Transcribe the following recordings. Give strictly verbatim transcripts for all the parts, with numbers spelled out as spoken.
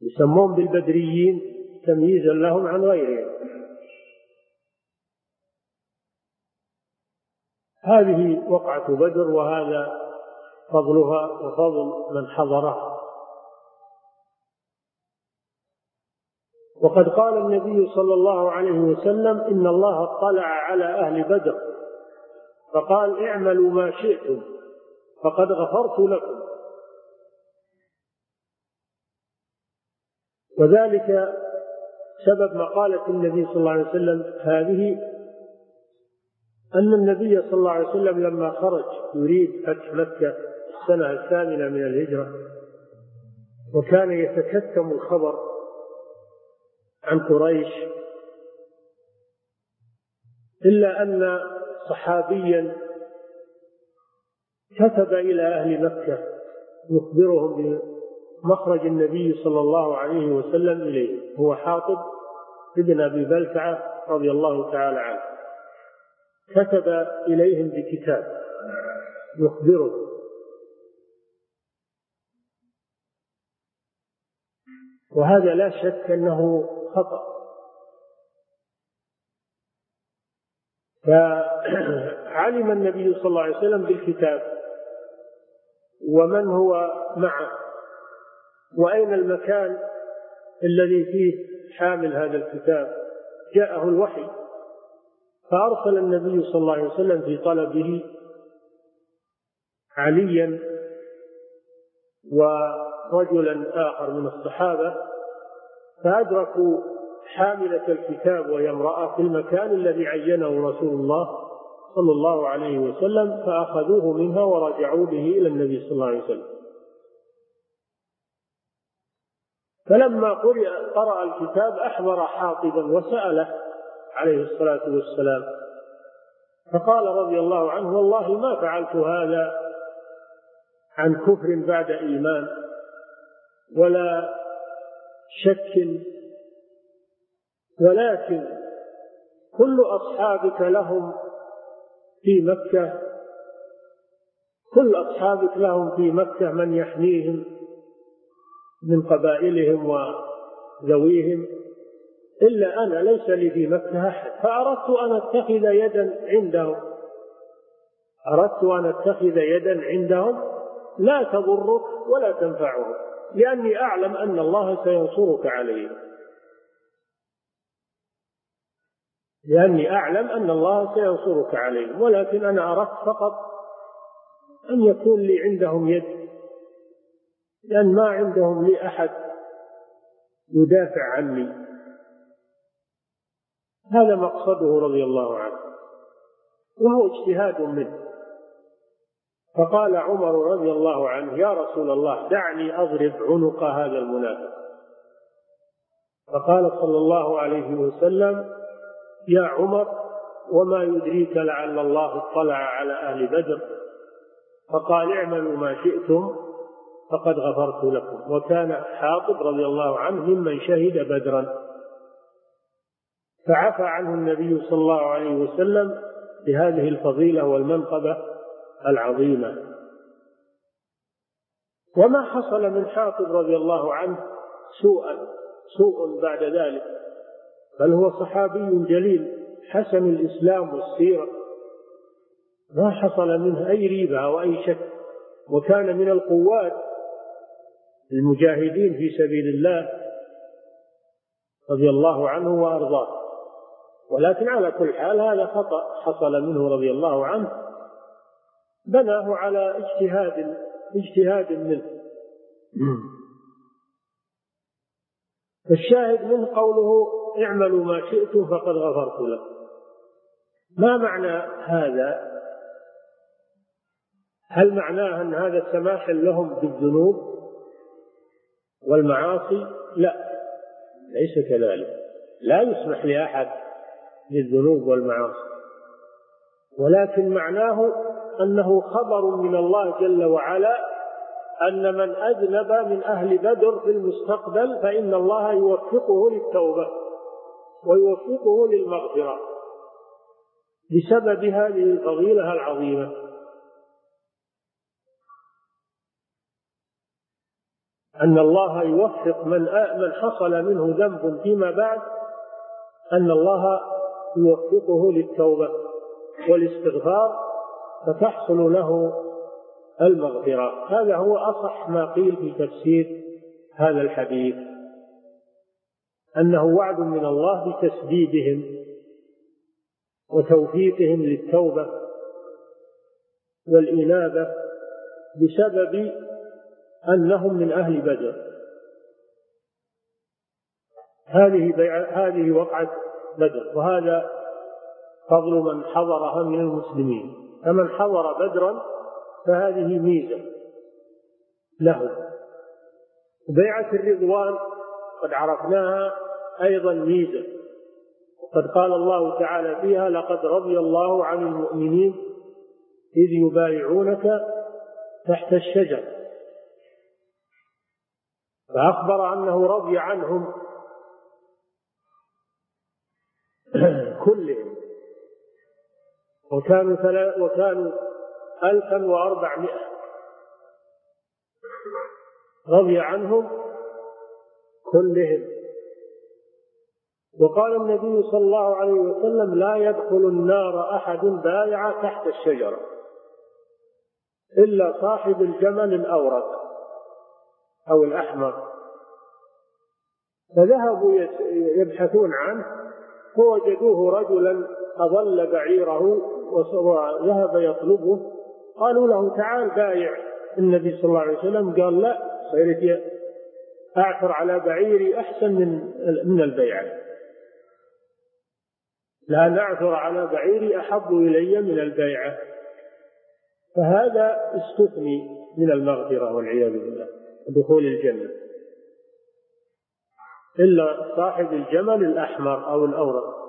يسمون بالبدريين تمييزا لهم عن غيرهم. هذه وقعة بدر، وهذا فضلها وفضل من حضرها. وقد قال النبي صلى الله عليه وسلم: إن الله اطلع على أهل بدر فقال: اعملوا ما شئتم فقد غفرت لكم. وذلك سبب مقالة النبي صلى الله عليه وسلم هذه أن النبي صلى الله عليه وسلم لما خرج يريد فتح مكة السنة الثامنة من الهجرة، وكان يتكتم الخبر عن قريش، إلا أن صحابيا كتب إلى أهل مكة يخبرهم بمخرج النبي صلى الله عليه وسلم إليه، هو حاطب ابن أبي بلتعة رضي الله تعالى عنه. كتب إليهم بكتاب يخبره، وهذا لا شك أنه خطأ. فعلم النبي صلى الله عليه وسلم بالكتاب ومن هو معه وأين المكان الذي فيه حامل هذا الكتاب. جاءه الوحي، فأرسل النبي صلى الله عليه وسلم في طلبه عليا ورجلا آخر من الصحابة، فأدركوا حاملة الكتاب وهي امرأة في المكان الذي عينه رسول الله صلى الله عليه وسلم، فأخذوه منها ورجعوا به إلى النبي صلى الله عليه وسلم. فلما قرأ الكتاب أحضر حاطبا وسأله عليه الصلاة والسلام، فقال رضي الله عنه: والله ما فعلت هذا عن كفر بعد إيمان ولا شك، ولكن كل أصحابك لهم في مكة كل أصحابك لهم في مكة من يحميهم من قبائلهم وذويهم، إلا أنا ليس لي في مكة أحد، فأردت أن أتخذ يدا عندهم أردت أن أتخذ يدا عندهم لا تضرك ولا تنفعهم، لأني أعلم أن الله سينصرك عليهم لأني أعلم أن الله سينصرك عليهم ولكن أنا أردت فقط أن يكون لي عندهم يد، لأن ما عندهم لي أحد يدافع عني. هذا مقصده رضي الله عنه، وهو اجتهاد منه. فقال عمر رضي الله عنه: يا رسول الله دعني أضرب عنق هذا المنافق. فقال صلى الله عليه وسلم: يا عمر وما يدريك لعل الله اطلع على أهل بدر. فقال: اعملوا ما شئتم فقد غفرت لكم. وكان حاطب رضي الله عنه ممن شهد بدرا، فعفى عنه النبي صلى الله عليه وسلم بهذه الفضيلة والمنقبة العظيمة. وما حصل من حاطب رضي الله عنه سوء سوء بعد ذلك، بل هو صحابي جليل حسن الإسلام والسيرة، ما حصل منه أي ريبة أو أي شك، وكان من القوات المجاهدين في سبيل الله رضي الله عنه وأرضاه. ولكن على كل حال هذا خطأ حصل منه رضي الله عنه، بناه على اجتهاد اجتهاد منه. فالشاهد منه قوله: اعملوا ما شئتم فقد غفرت لكم. ما معنى هذا؟ هل معناه أن هذا سماح لهم بالذنوب والمعاصي؟ لا، ليس كذلك، لا يسمح لأحد بالذنوب والمعاصي، ولكن معناه أنه خبر من الله جل وعلا أن من أذنب من أهل بدر في المستقبل فإن الله يوفقه للتوبة ويوفقه للمغفرة بسبب هذه الفضيلة العظيمة. أن الله يوفق من من حصل منه ذنب فيما بعد، أن الله يوفقه للتوبة والاستغفار فتحصل له المغفرة. هذا هو أصح ما قيل في تفسير هذا الحديث، أنه وعد من الله بتسديدهم وتوفيقهم للتوبة والإنابة بسبب أنهم من أهل بدر. هذه هذه وقعة بدر، وهذا فضل من حضرها من المسلمين. فمن حضر بدرا فهذه ميزة له. بيعة الرضوان قد عرفناها أيضا ميزة، وقد قال الله تعالى فيها: لقد رضي الله عن المؤمنين إذ يبايعونك تحت الشجر. فأخبر أنه رضي عنهم كلهم، وكانوا ثلاث وكانوا ألفا وأربعمائة، رضي عنهم كلهم. وقال النبي صلى الله عليه وسلم: لا يدخل النار أحد بايع تحت الشجرة إلا صاحب الجمل الأورق أو الأحمر. فذهبوا يبحثون عنه فوجدوه رجلا أضل بعيره وذهب يطلبه. قالوا له: تعال بايع النبي صلى الله عليه وسلم. قال: لا، صرت أعثر على بعيري أحسن من من البيعة، لأن أعثر على بعيري أحب إلي من البيعة. فهذا استثني من المغفرة والعياذ بالله دخول الجنة، إلا صاحب الجمل الأحمر أو الأورق.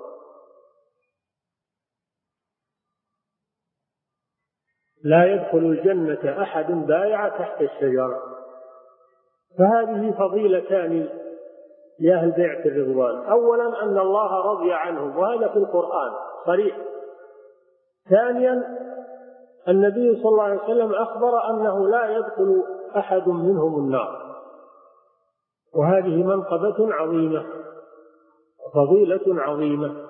لا يدخل الجنة أحد بايع تحت الشجرة. فهذه فضيلتان لأهل بيعة الرضوان: أولا أن الله رضي عنهم، وهذا في القرآن صريح. ثانيا النبي صلى الله عليه وسلم أخبر أنه لا يدخل أحد منهم النار، وهذه منقبة عظيمة وفضيلة عظيمة.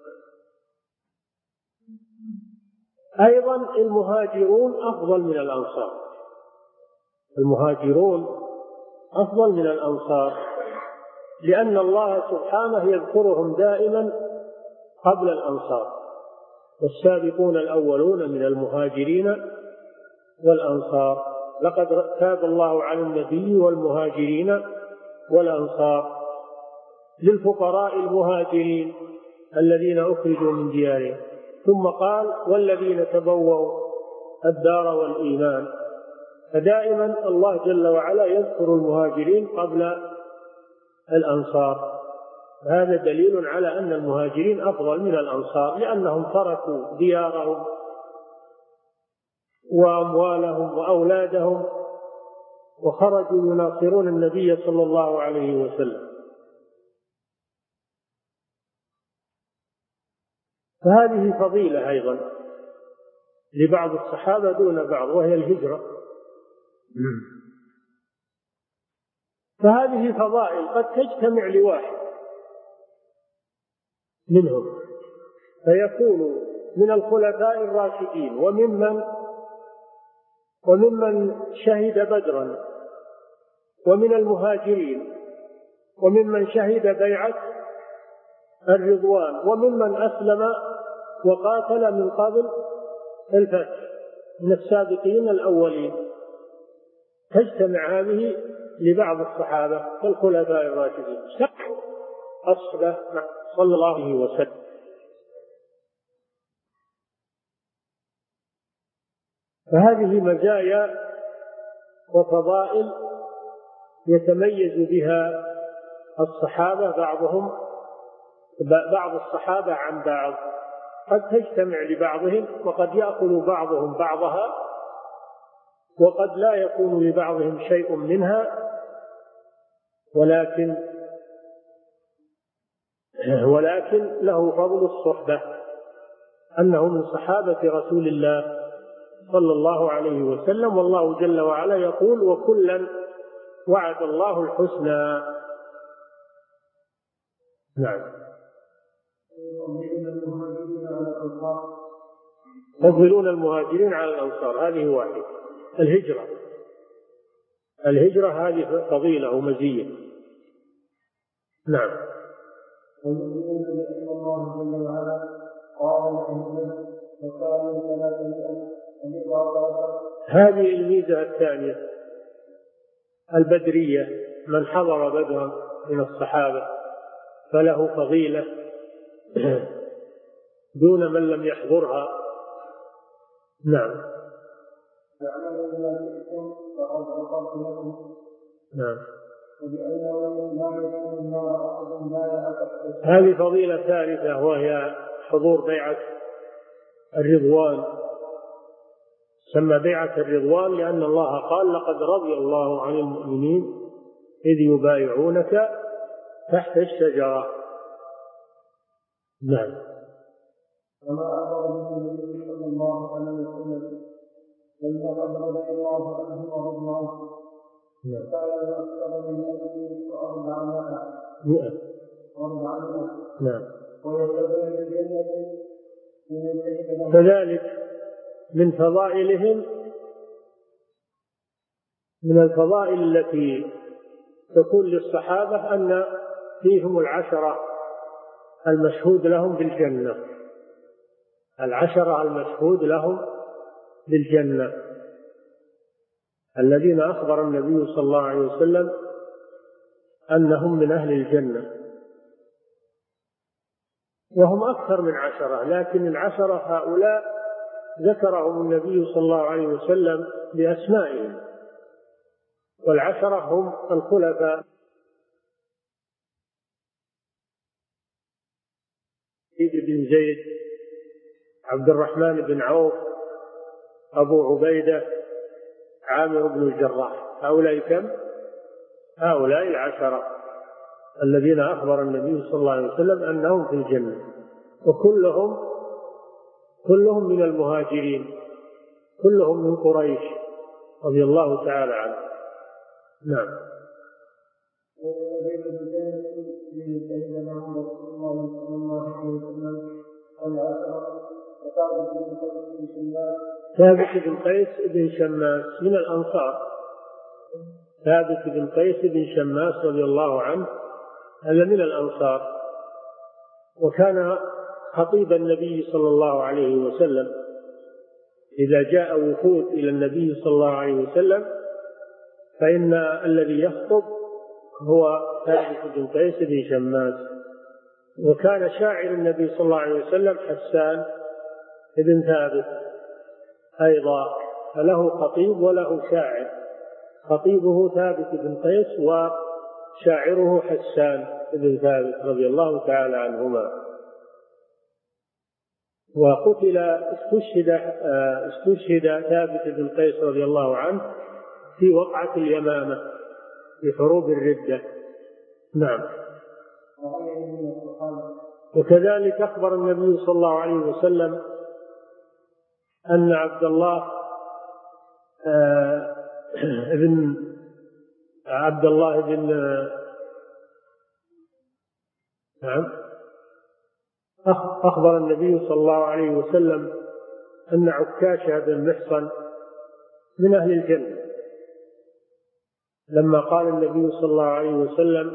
أيضا المهاجرون أفضل من الأنصار، المهاجرون أفضل من الأنصار، لأن الله سبحانه يذكرهم دائما قبل الأنصار: والسابقون الأولون من المهاجرين والأنصار. لقد تاب الله على النبي والمهاجرين والأنصار للفقراء المهاجرين الذين أخرجوا من ديارهم. ثم قال: والذين تبوأوا الدار والإيمان. فدائما الله جل وعلا يذكر المهاجرين قبل الأنصار. هذا دليل على أن المهاجرين أفضل من الأنصار، لأنهم تركوا ديارهم وأموالهم وأولادهم وخرجوا يناصرون النبي صلى الله عليه وسلم. فهذه فضيلة أيضا لبعض الصحابة دون بعض، وهي الهجرة. فهذه فضائل قد تجتمع لواحد منهم فيكون من الخلفاء الراشدين وممن وممن شهد بدرا، ومن المهاجرين، وممن شهد بيعة الرضوان، وممن أسلم وقاتل من قبل الفتح من السابقين الأولين. تجتمع هذه لبعض الصحابة كالخلفاء الراشدين أصله صلى الله عليه وسلم. فهذه مزايا وفضائل يتميز بها الصحابة بعضهم بعض الصحابة عن بعض. قد تجتمع لبعضهم، وقد يأخذ بعضهم بعضها، وقد لا يكون لبعضهم شيء منها، ولكن ولكن له فضل الصحبة، أنه من صحابة رسول الله صلى الله عليه وسلم. والله جل وعلا يقول: وكلا وعد الله الحسنى. نعم. يفضلون المهاجرين على الأنصار، هذه واحدة. الهجرة الهجرة هذه فضيلة ومزية. نعم. ويؤمنون بأن الله جل وعلا قال لهم وكانوا ثلاثمائة وبضعة عشر. هذه الميزة الثانية البدرية، من حضر بدرا من الصحابة فله فضيلة دون من لم يحضرها. نعم. فاعملوا بما شئتم فقد غفرت لكم. نعم. وبأنه لا يدخل النار أحد لا يعتقد. هذه فضيلة ثالثة وهي حضور بيعة الرضوان. سمى بيعة الرضوان لأن الله قال لقد رضي الله عن المؤمنين إذ يبايعونك تحت الشجرة. نعم. وما أخبر به النبي صلى الله عليه وسلم لما قد رضي الله عنه ورضي عنه فعل أكثر من ألف وأربعمائة وأربعمائة. نعم. ويتبين الجنة من الجنة. كذلك من فضائلهم، من الفضائل التي تكون للصحابة أن فيهم العشرة المشهود لهم بالجنة، العشرة المشهود لهم بالجنة الذين أخبر النبي صلى الله عليه وسلم أنهم من أهل الجنة، وهم أكثر من عشرة، لكن العشرة هؤلاء ذكرهم النبي صلى الله عليه وسلم بأسمائهم، والعشرة هم الخلفاء بن زيد، عبد الرحمن بن عوف، أبو عبيدة، عامر بن الجراح. هؤلاء كم؟ هؤلاء العشرة الذين أخبر النبي صلى الله عليه وسلم أنهم في الجنة، وكلهم كلهم من المهاجرين، كلهم من قريش رضي الله تعالى عنه. نعم. ثابت بن قيس بن شماس من الأنصار، ثابت بن قيس بن شماس رضي الله عنه هذا من الأنصار، وكان خطيب النبي صلى الله عليه وسلم. إذا جاء وفود إلى النبي صلى الله عليه وسلم فإن الذي يخطب هو ثابت بن قيس بن شماس. وكان شاعر النبي صلى الله عليه وسلم حسان بن ثابت أيضا، فله خطيب وله شاعر، خطيبه ثابت بن قيس وشاعره حسان بن ثابت رضي الله تعالى عنهما. وقتل استشهد استشهد ثابت بن قيس رضي الله عنه في وقعة اليمامة في حروب الردة. نعم. وكذلك أخبر النبي صلى الله عليه وسلم أن عبد الله ابن عبد الله بن نعم أخبر النبي صلى الله عليه وسلم أن عكاشة بن محصن من أهل الجنة، لما قال النبي صلى الله عليه وسلم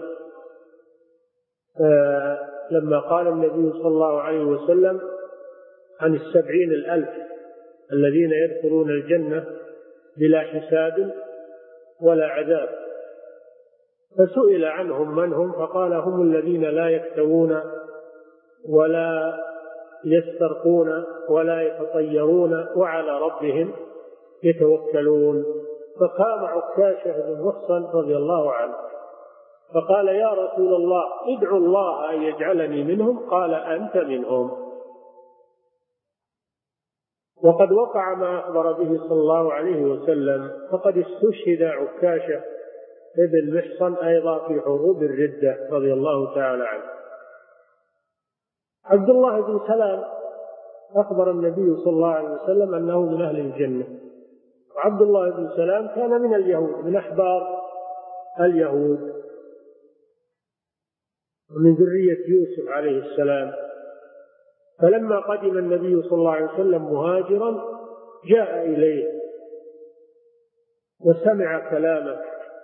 لما قال النبي صلى الله عليه وسلم عن السبعين الألف الذين يدخلون الجنة بلا حساب ولا عذاب، فسئل عنهم من هم، فقال هم الذين لا يكتوون ولا يسترقون ولا يتطيرون وعلى ربهم يتوكلون. فقام عكاشة بن محصن رضي الله عنه فقال يا رسول الله ادعو الله أن يجعلني منهم، قال أنت منهم. وقد وقع ما أخبر به صلى الله عليه وسلم، فقد استشهد عكاشة بن محصن أيضا في حروب الردة رضي الله تعالى عنه. عبد الله بن سلام أخبر النبي صلى الله عليه وسلم أنه من أهل الجنة، وعبد الله بن سلام كان من اليهود من أحبار اليهود ومن ذرية يوسف عليه السلام. فلما قدم النبي صلى الله عليه وسلم مهاجرا جاء إليه وسمع كلامه،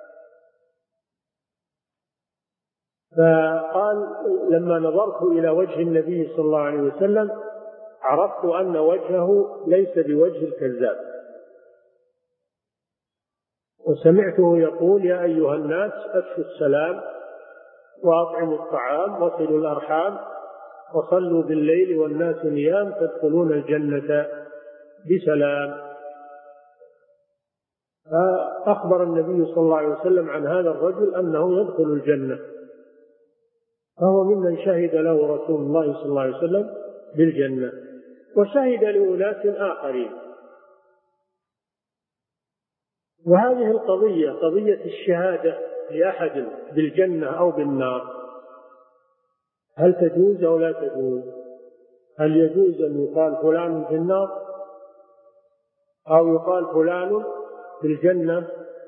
فقال لما نظرت إلى وجه النبي صلى الله عليه وسلم عرفت أن وجهه ليس بوجه الكذاب، وسمعته يقول يا أيها الناس أفشوا السلام وأطعموا الطعام وصلوا الأرحام وصلوا بالليل والناس نيام تدخلون الجنة بسلام. فأخبر النبي صلى الله عليه وسلم عن هذا الرجل أنه يدخل الجنة، فهو ممن شهد له رسول الله صلى الله عليه وسلم بالجنة، وشهد لأناس آخرين. وهذه القضية قضية الشهادة لأحد بالجنة أو بالنار هل تجوز أو لا تجوز؟ هل يجوز أن يقال فلان في النار أو يقال فلان في الجنة؟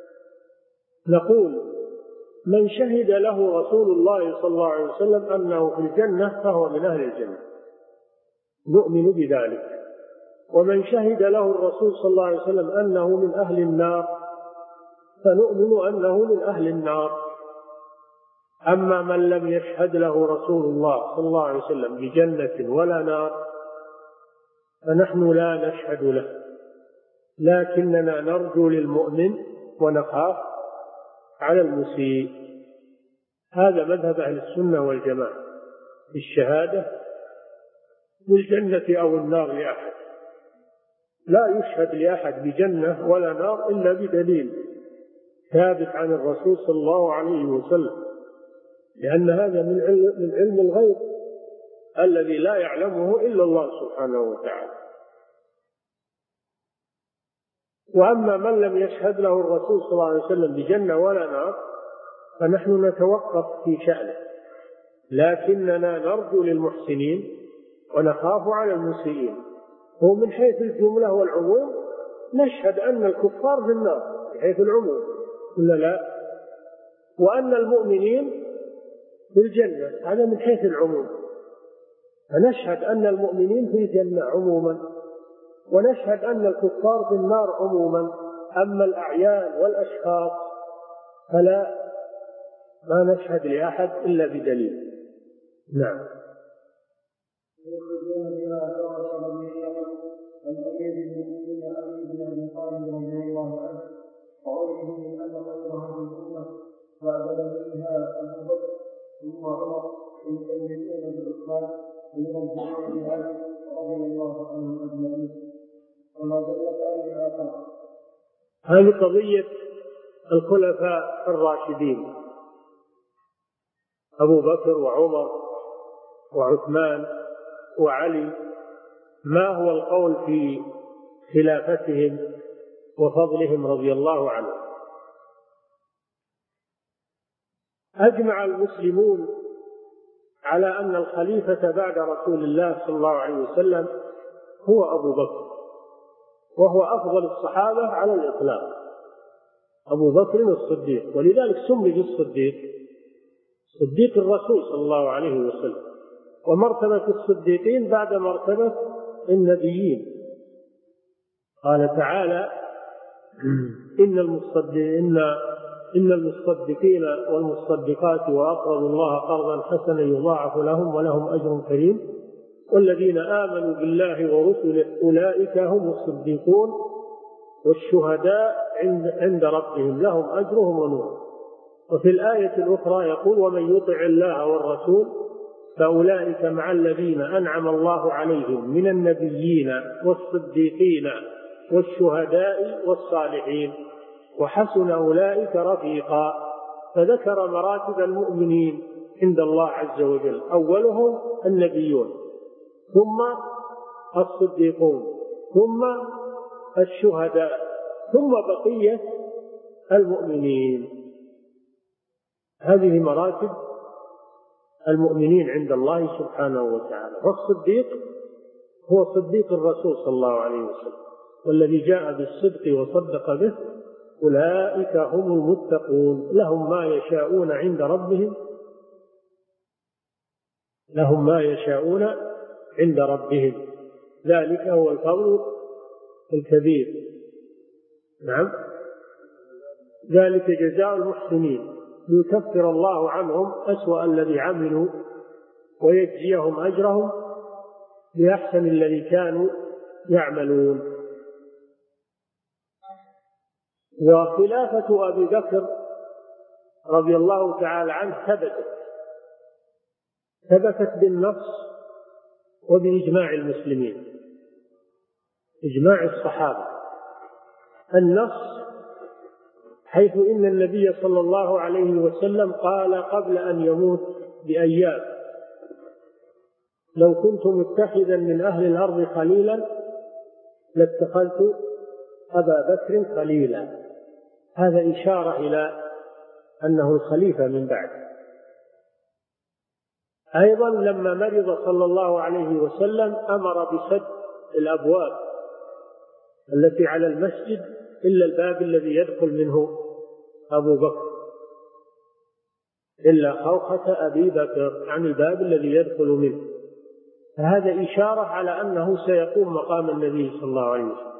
نقول من شهد له رسول الله صلى الله عليه وسلم أنه في الجنة فهو من أهل الجنة، نؤمن بذلك. ومن شهد له الرسول صلى الله عليه وسلم أنه من أهل النار فنؤمن أنه من أهل النار. أما من لم يشهد له رسول الله صلى الله عليه وسلم بجنة ولا نار فنحن لا نشهد له، لكننا نرجو للمؤمن ونخاف على المسيء. هذا مذهب أهل السنة والجماعة في الشهادة بالجنة أو النار لأحد، لا يشهد لأحد بجنة ولا نار إلا بدليل ثابت عن الرسول صلى الله عليه وسلم، لأن هذا من علم, من علم الغيب الذي لا يعلمه إلا الله سبحانه وتعالى. وأما من لم يشهد له الرسول صلى الله عليه وسلم بجنة ولا نار فنحن نتوقف في شأنه، لكننا نرجو للمحسنين ونخاف على المسيئين. ومن حيث الجملة والعموم نشهد أن الكفار في النار من حيث العموم ولا لا، وأن المؤمنين في الجنة هذا من حيث العموم، فنشهد أن المؤمنين في الجنة عموما ونشهد أن الكفار في النار عموما. أما الأعيان والأشخاص فلا ما نشهد لأحد إلا بدليل. نعم. بعد منها أبو بكر ثم عمر يكلمون بالإسلام ويرجعون بهذا رضي الله عنهم أجمعين وما دلت عليه آثار. هذه قضية الخلفاء الراشدين أبو بكر وعمر وعثمان وعلي، ما هو القول في خلافتهم وفضلهم رضي الله عنهم؟ أجمع المسلمون على أن الخليفة بعد رسول الله صلى الله عليه وسلم هو أبو بكر، وهو أفضل الصحابة على الإطلاق، أبو بكر الصديق، ولذلك سمي بالصديق، صديق الرسول صلى الله عليه وسلم. ومرتبة الصديقين بعد مرتبة النبيين. قال تعالى إن المصدقين إن المصدقين والمصدقات وأقرضوا الله قرضا حسنا يضاعف لهم ولهم أجر كريم والذين آمنوا بالله ورسله أولئك هم الصديقون والشهداء عند ربهم لهم أجرهم ونورهم. وفي الآية الأخرى يقول ومن يطع الله والرسول فأولئك مع الذين أنعم الله عليهم من النبيين والصديقين والشهداء والصالحين وحسن أولئك رفيقا. فذكر مراتب المؤمنين عند الله عز وجل، أولهم النبيون ثم الصديقون ثم الشهداء ثم بقية المؤمنين. هذه مراتب المؤمنين عند الله سبحانه وتعالى. والصديق هو صديق الرسول صلى الله عليه وسلم، والذي جاء بالصدق وصدق به أولئك هم المتقون لهم ما يشاءون عند ربهم لهم ما يشاءون عند ربهم ذلك هو الفضل الكبير. نعم، ذلك جزاء المحسنين ليكفر الله عنهم أسوأ الذي عملوا ويجزيهم أجرهم بأحسن الذي كانوا يعملون. وخلافة أبي بكر رضي الله تعالى عنه ثبتت ثبتت بالنص وبإجماع المسلمين، إجماع الصحابة. النص حيث إن النبي صلى الله عليه وسلم قال قبل أن يموت بأيام: لو كنت متخذا من أهل الأرض خليلا لاتخذت أبا بكر خليلا. هذا إشارة إلى أنه الخليفة من بعد. أيضا لما مرض صلى الله عليه وسلم أمر بسد الأبواب التي على المسجد إلا الباب الذي يدخل منه أبو بكر، إلا خوخة أبي بكر، عن الباب الذي يدخل منه. فهذا إشارة على أنه سيقوم مقام النبي صلى الله عليه وسلم.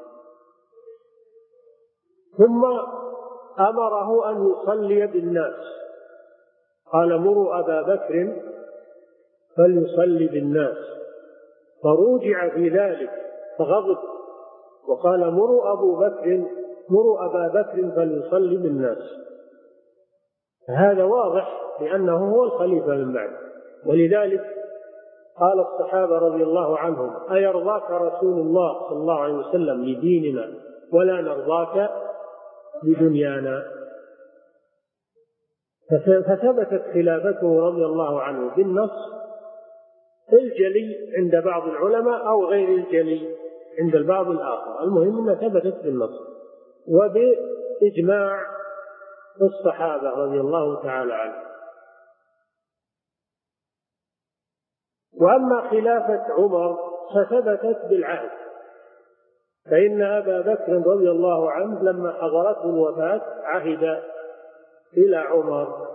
ثم أمره أن يصلي بالناس، قال: مروا أبا بكر فليصلي بالناس، فروجع في ذلك فغضب وقال: مروا أبو بكر مروا أبا بكر فليصلي بالناس. هذا واضح لأنه هو الخليفة من بعد. ولذلك قال الصحابة رضي الله عنهم: أيرضاك رسول الله صلى الله عليه وسلم لديننا ولا نرضاك لدنيانا؟ فثبتت خلافته رضي الله عنه بالنص الجلي عند بعض العلماء أو غير الجلي عند البعض الآخر، المهم أنها ثبتت بالنص وبإجماع الصحابة رضي الله تعالى عنهم. وأما خلافة عمر فثبتت بالعهد، فإن أبا بكر رضي الله عنه لما حضرته الوفاة عهد إلى عمر،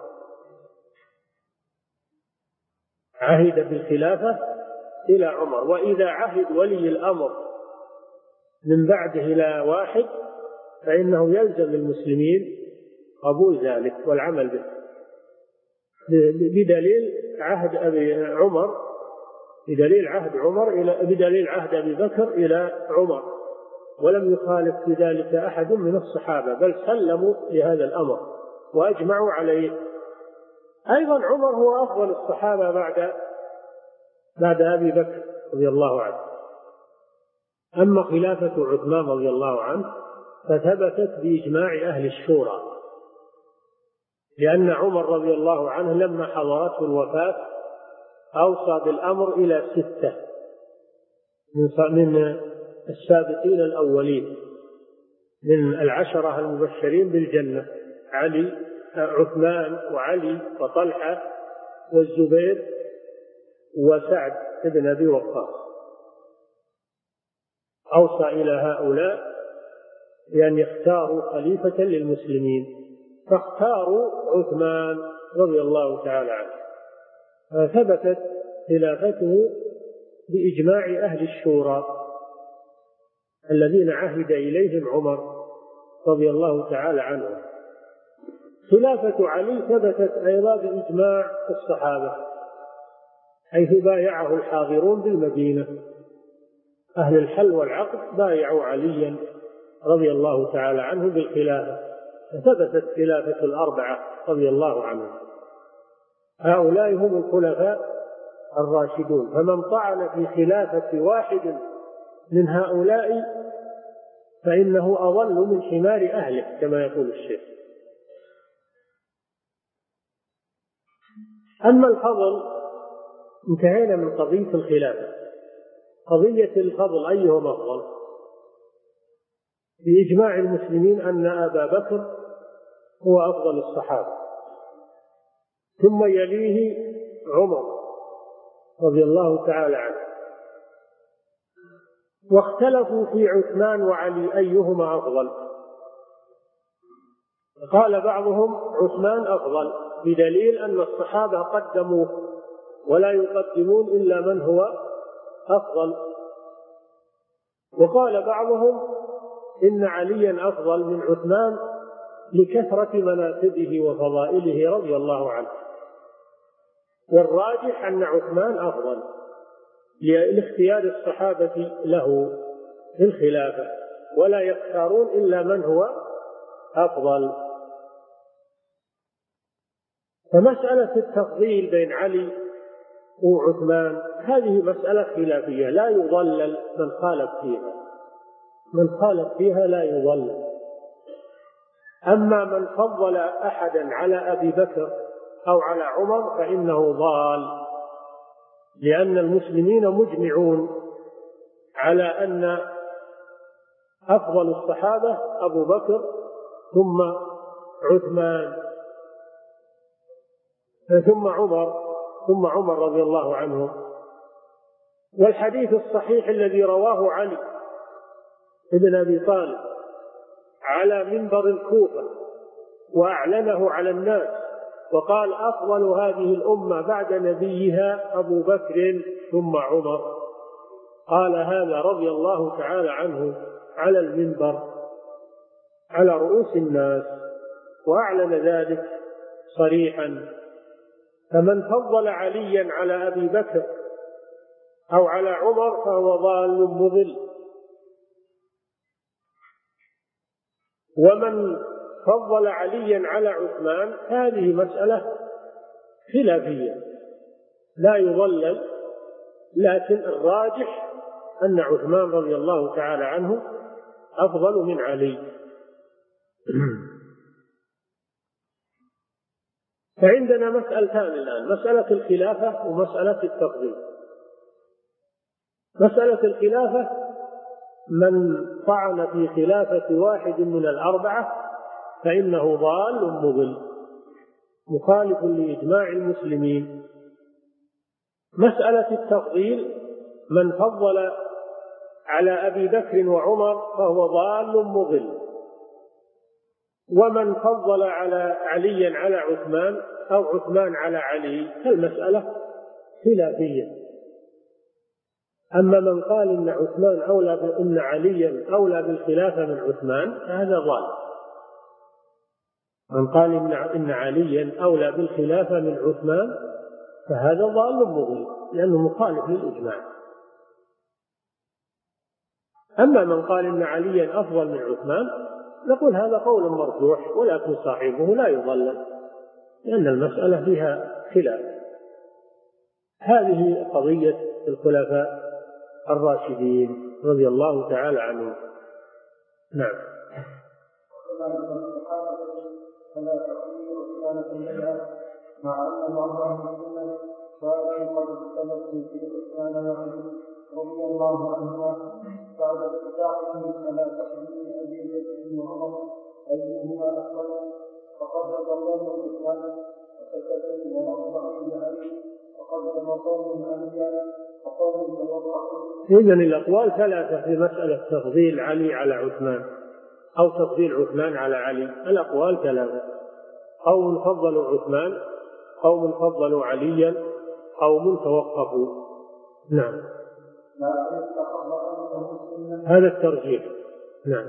عهد بالخلافة إلى عمر. وإذا عهد ولي الأمر من بعده إلى واحد فإنه يلزم المسلمين قبول ذلك والعمل به، بدليل عهد أبي عمر بدليل عهد عمر إلى بدليل عهد أبي بكر إلى عمر، ولم يخالف في ذلك أحد من الصحابة، بل سلموا لهذا الأمر وأجمعوا عليه. أيضا عمر هو أفضل الصحابة بعد بعد أبي بكر رضي الله عنه. أما خلافة عثمان رضي الله عنه فثبتت بإجماع أهل الشورى، لأن عمر رضي الله عنه لما حضرته الوفاة أوصى بالأمر إلى ستة من السابقين الأولين من العشرة المبشرين بالجنة: علي عثمان وعلي وطلحة والزبير وسعد بن أبي وقاص. أوصى إلى هؤلاء بأن يختاروا خليفة للمسلمين، فاختاروا عثمان رضي الله تعالى عنه، فثبتت خلافته بإجماع أهل الشورى الذين عهد إليهم عمر رضي الله تعالى عنه. خلافة علي ثبتت أيضا بإجماع الصحابة، حيث بايعه الحاضرون بالمدينة، أهل الحل والعقد بايعوا عليا رضي الله تعالى عنه بالخلافة، فثبتت خلافة الأربعة رضي الله عنهم. هؤلاء هم الخلفاء الراشدون، فمن طعن في خلافة واحد من هؤلاء فإنه أضل من حمار أهله كما يقول الشيخ. أما الفضل، انتهينا من قضية الخلافة. قضية الفضل أيهما أفضل؟ بإجماع المسلمين أن أبا بكر هو أفضل الصحابة، ثم يليه عمر رضي الله تعالى عنه. واختلفوا في عثمان وعلي أيهما أفضل، قال بعضهم عثمان أفضل بدليل أن الصحابة قدموه ولا يقدمون إلا من هو أفضل. وقال بعضهم إن عليا أفضل من عثمان لكثرة مناقبه وفضائله رضي الله عنه. والراجح أن عثمان أفضل لاختيار الصحابة له في الخلافة، ولا يختارون إلا من هو أفضل. فمسألة التفضيل بين علي وعثمان هذه مسألة خلافية لا يضلل من خالف فيها، من خالف فيها لا يضلل. أما من فضل أحدا على أبي بكر أو على عمر فإنه ضال، لأن المسلمين مجمعون على أن أفضل الصحابة أبو بكر ثم عثمان ثم عمر ثم عمر رضي الله عنه. والحديث الصحيح الذي رواه علي ابن أبي طالب على منبر الكوفة وأعلنه على الناس وقال أفضل هذه الأمة بعد نبيها أبو بكر ثم عمر، قال هذا رضي الله تعالى عنه على المنبر على رؤوس الناس وأعلن ذلك صريحا. فمن فضل عليا على أبي بكر أو على عمر فهو ضال مضل، ومن فضل عليا على عثمان هذه مسألة خلافية لا يضلل، لكن الراجح أن عثمان رضي الله تعالى عنه أفضل من علي. فعندنا مسألتان الآن، مسألة الخلافة ومسألة التفضيل. مسألة الخلافة من طعن في خلافة واحد من الأربعة فإنه ضال مضل مخالف لإجماع المسلمين. مسألة التفضيل من فضل على أبي بكر وعمر فهو ضال مضل، ومن فضل على علي على عثمان أو عثمان على علي فالمسألة خلافية. أما من قال إن عثمان أولى إن عليا أولى بالخلافة من عثمان فهذا ضال. من قال إن إن عليا أولى بالخلافة من عثمان فهذا ضال مضل لأنه مخالف للإجماع. أما من قال إن عليا أفضل من عثمان نقول هذا قول مرجوح، ولكن صاحبه لا يضلل لأن المسألة فيها خلاف. هذه قضية الخلفاء الراشدين رضي الله تعالى عنهم. نعم. فلا تقول عثمان مع أن بعضهم السنة كانوا قد اختلفوا في عثمان وعلي رضي الله عنهما بعد اتفاقهم فلا تقديم أبي بكر وعمر أيهما أفضل، فقد ضلوا عثمان وسكتوا ورفعوا بعلي وقدم قوم عليا وقوم توقعوا. إذن الأقوال ثلاثة في مسألة تفضيل علي على عثمان أو تفضيل عثمان على علي. الأقوال ثلاثة: قوم فضلوا عثمان، قوم فضلوا عليا، قوم توقفوا. نعم. هذا الترجيح. نعم.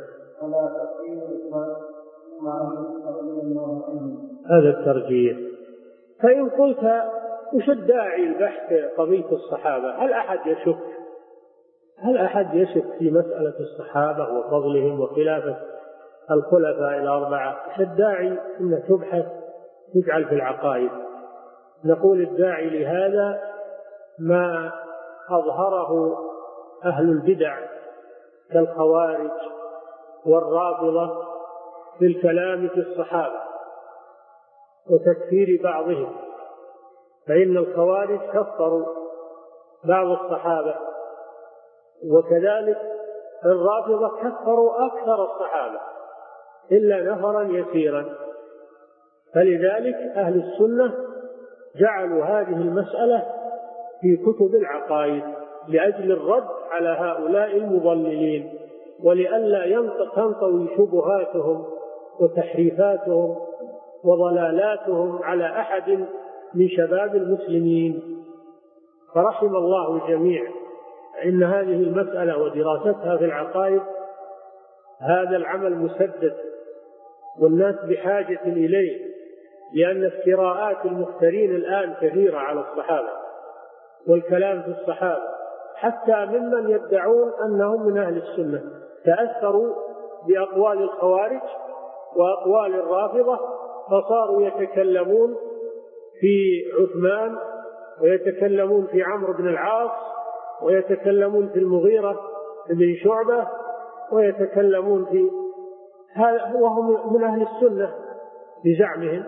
هذا الترجيح. فإن قلت وش الداعي البحث قضية الصحابة؟ هل أحد يشك هل أحد يشك في مسألة الصحابة وفضلهم وخلافة الخلفاء الأربعة؟ وش الداعي أن تبحث تجعل في العقائد؟ نقول الداعي لهذا ما أظهره أهل البدع كالخوارج والرافضة في الكلام في الصحابة وتكفير بعضهم، فإن الخوارج كفروا بعض الصحابة، وكذلك الرافضة كفروا أكثر الصحابة إلا نفرا يسيرا. فلذلك أهل السنة جعلوا هذه المسألة في كتب العقائد لأجل الرد على هؤلاء المضللين، ولئلا تنطوي شبهاتهم وتحريفاتهم وضلالاتهم على أحد من شباب المسلمين. فرحم الله الجميع. إن هذه المسألة ودراستها في العقائد هذا العمل مسدد، والناس بحاجة إليه، لأن افتراءات المفترين الآن كثيرة على الصحابة والكلام في الصحابة، حتى ممن يدعون أنهم من أهل السنة تأثروا بأقوال الخوارج وأقوال الرافضة، فصاروا يتكلمون في عثمان ويتكلمون في عمرو بن العاص ويتكلمون في المغيرة بن شعبة ويتكلمون في هذا وهم من أهل السنة بزعمهم،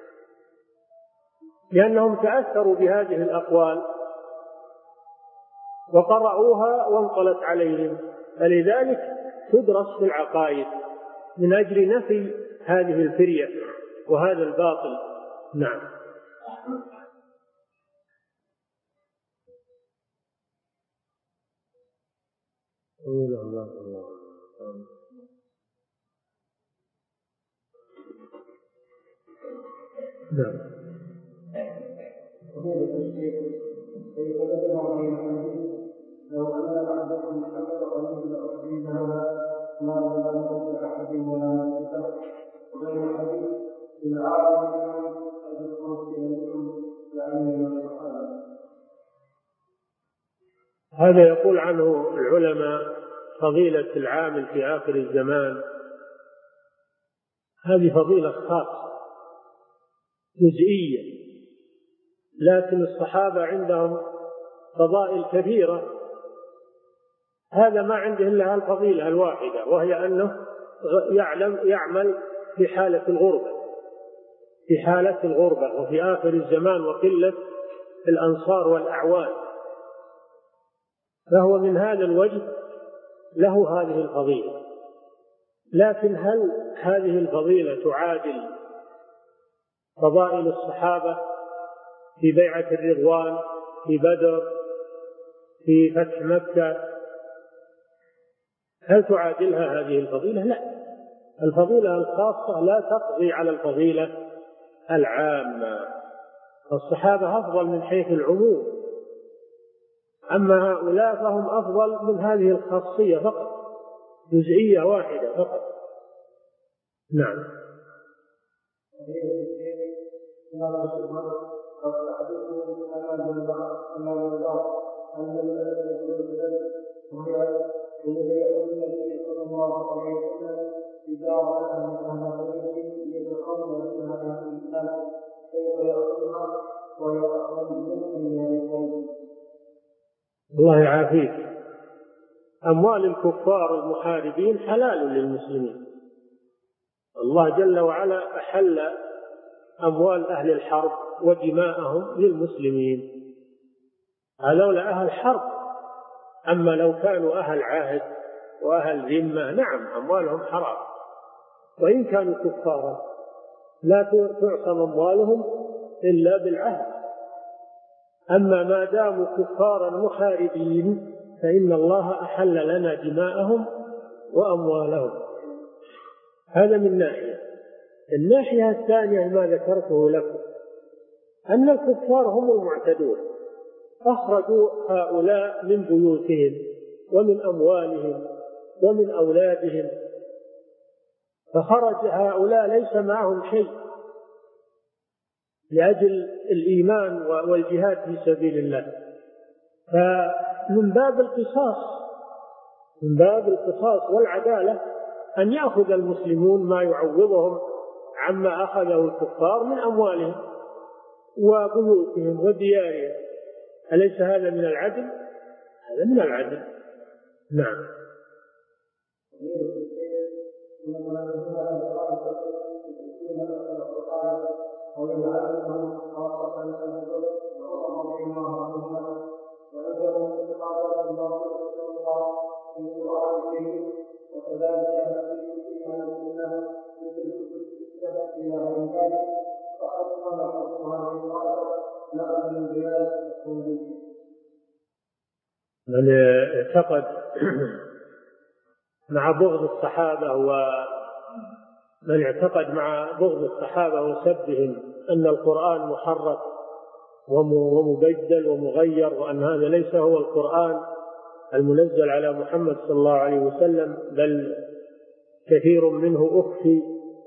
لأنهم تأثروا بهذه الأقوال وقرأوها وانطلت عليهم. فلذلك تدرس في العقائد من أجل نفي هذه الفرية وهذا الباطل. نعم. نعم. لو أن أحدكم حمل قليل أرضين هذا ما ظلمه بأحد ولا نفسه وغير الحديث إن أعلم منهم أذكر إليكم يعني من الصحابة. هذا يقول عنه العلماء فضيلة العامل في آخر الزمان، هذه فضيلة خاصة جزئية، لكن الصحابة عندهم فضائل كثيرة، هذا ما عنده إلا الفضيلة الواحدة، وهي أنه يعلم يعمل في حالة الغربة في حالة الغربة وفي آخر الزمان وقلة الأنصار والأعوان، فهو من هذا الوجه له هذه الفضيلة. لكن هل هذه الفضيلة تعادل فضائل الصحابة في بيعة الرضوان، في بدر، في فتح مكة؟ هل تعادلها هذه الفضيلة؟ لا، الفضيلة الخاصة لا تقضي على الفضيلة العامة. الصحابة أفضل من حيث العموم، أما هؤلاء فهم أفضل من هذه الخاصية فقط، جزئية واحدة فقط. نعم. الله يعافيك. أموال الكفار المحاربين حلال للمسلمين، الله جل وعلا أحل أموال أهل الحرب ودماءهم للمسلمين، هؤلاء أهل حرب. أما لو كانوا أهل عهد وأهل ذمة نعم أموالهم حرام، وإن كانوا كفارا لا تعصم أموالهم إلا بالعهد. أما ما داموا كفارا محاربين فإن الله أحل لنا دماءهم وأموالهم. هذا من ناحية. الناحية الثانية ما ذكرته لكم أن الكفار هم المعتدون، أخرجوا هؤلاء من بيوتهم ومن أموالهم ومن أولادهم، فخرج هؤلاء ليس معهم شيء لأجل الإيمان والجهاد في سبيل الله. فمن باب القصاص من باب القصاص والعدالة أن يأخذ المسلمون ما يعوضهم عما أخذه الكفار من أموالهم وبيوتهم وديارهم. أليس هذا من العدل؟ هذا من العدل. نعم. من اعتقد مع بغض الصحابة من اعتقد مع بغض الصحابة وسبهم أن القرآن محرف ومبدل ومغير، وأن هذا ليس هو القرآن المنزل على محمد صلى الله عليه وسلم، بل كثير منه أخفي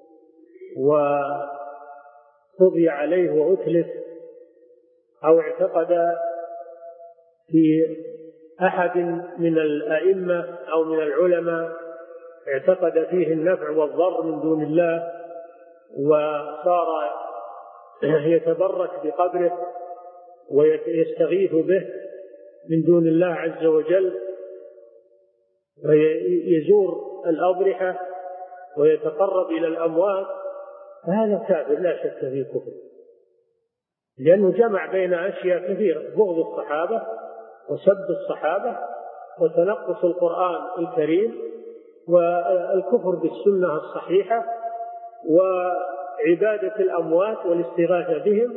وطغي عليه وأتلف، أو اعتقد في أحد من الأئمة أو من العلماء اعتقد فيه النفع والضر من دون الله، وصار يتبرك بقبره ويستغيث به من دون الله عز وجل، ويزور الأضرحة ويتقرب إلى الأموات، فهذا كافر لا شك في كفر، لأنه جمع بين أشياء كثيرة: بغض الصحابة وسب الصحابة وتنقص القرآن الكريم والكفر بالسنة الصحيحة وعبادة الأموات والاستغاثة بهم،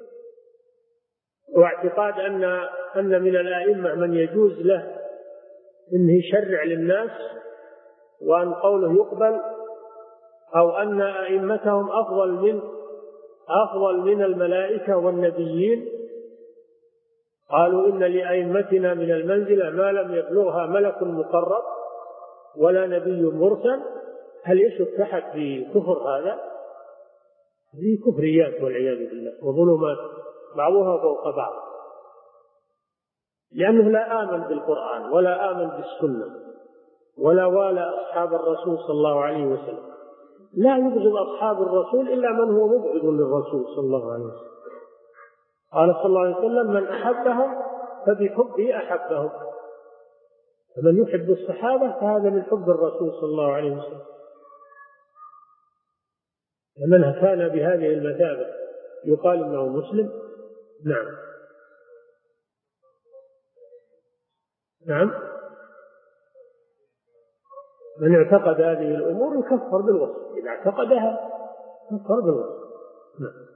واعتقاد أن أن من الأئمة من يجوز له أنه يشرع للناس وأن قوله يقبل، أو أن أئمتهم أفضل من أفضل من الملائكة والنبيين. قالوا إن لأئمتنا من المنزلة ما لم يبلغها ملك مقرب ولا نبي مرسل. هل يشك أحد في كفر هذا؟ هذه كفريات والعياذ بالله وظلمات بعضها فوق بعض، لأنه لا آمن بالقرآن ولا آمن بالسنة ولا والى أصحاب الرسول صلى الله عليه وسلم. لا يبغض أصحاب الرسول إلا من هو مبغض للرسول صلى الله عليه وسلم. قال صلى الله عليه وسلم: من أحبهم فبحبه أحبهم. فمن يحب الصحابة فهذا من حب الرسول صلى الله عليه وسلم. فمن كان بهذه المثابة يقال إنه مسلم. نعم نعم من اعتقد هذه الأمور يكفر بالوصف، إذا اعتقدها يكفر بالوصف. نعم.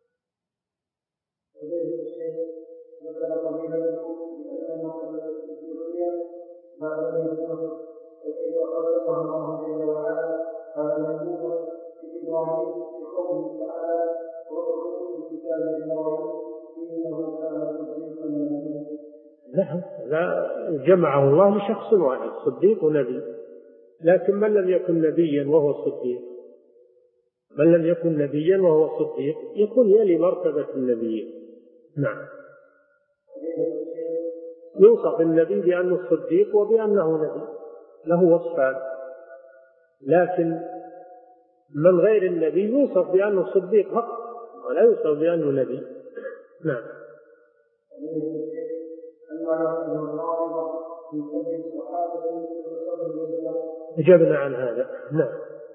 نعم، لا جمعه الله لشخص واحد، صديق ونبي. لكن من لم يكن نبيا وهو صديق من لم يكن نبيا وهو صديق يكون يلي مرتبة النبي. نعم. يوصف النبي بأنه صديق وبأنه نبي، له وصفان. لكن من غير النبي يوصف بأنه صديق فقط ولا يوصف بأنه نبي. نعم. أجبنا عن هذا. نعم.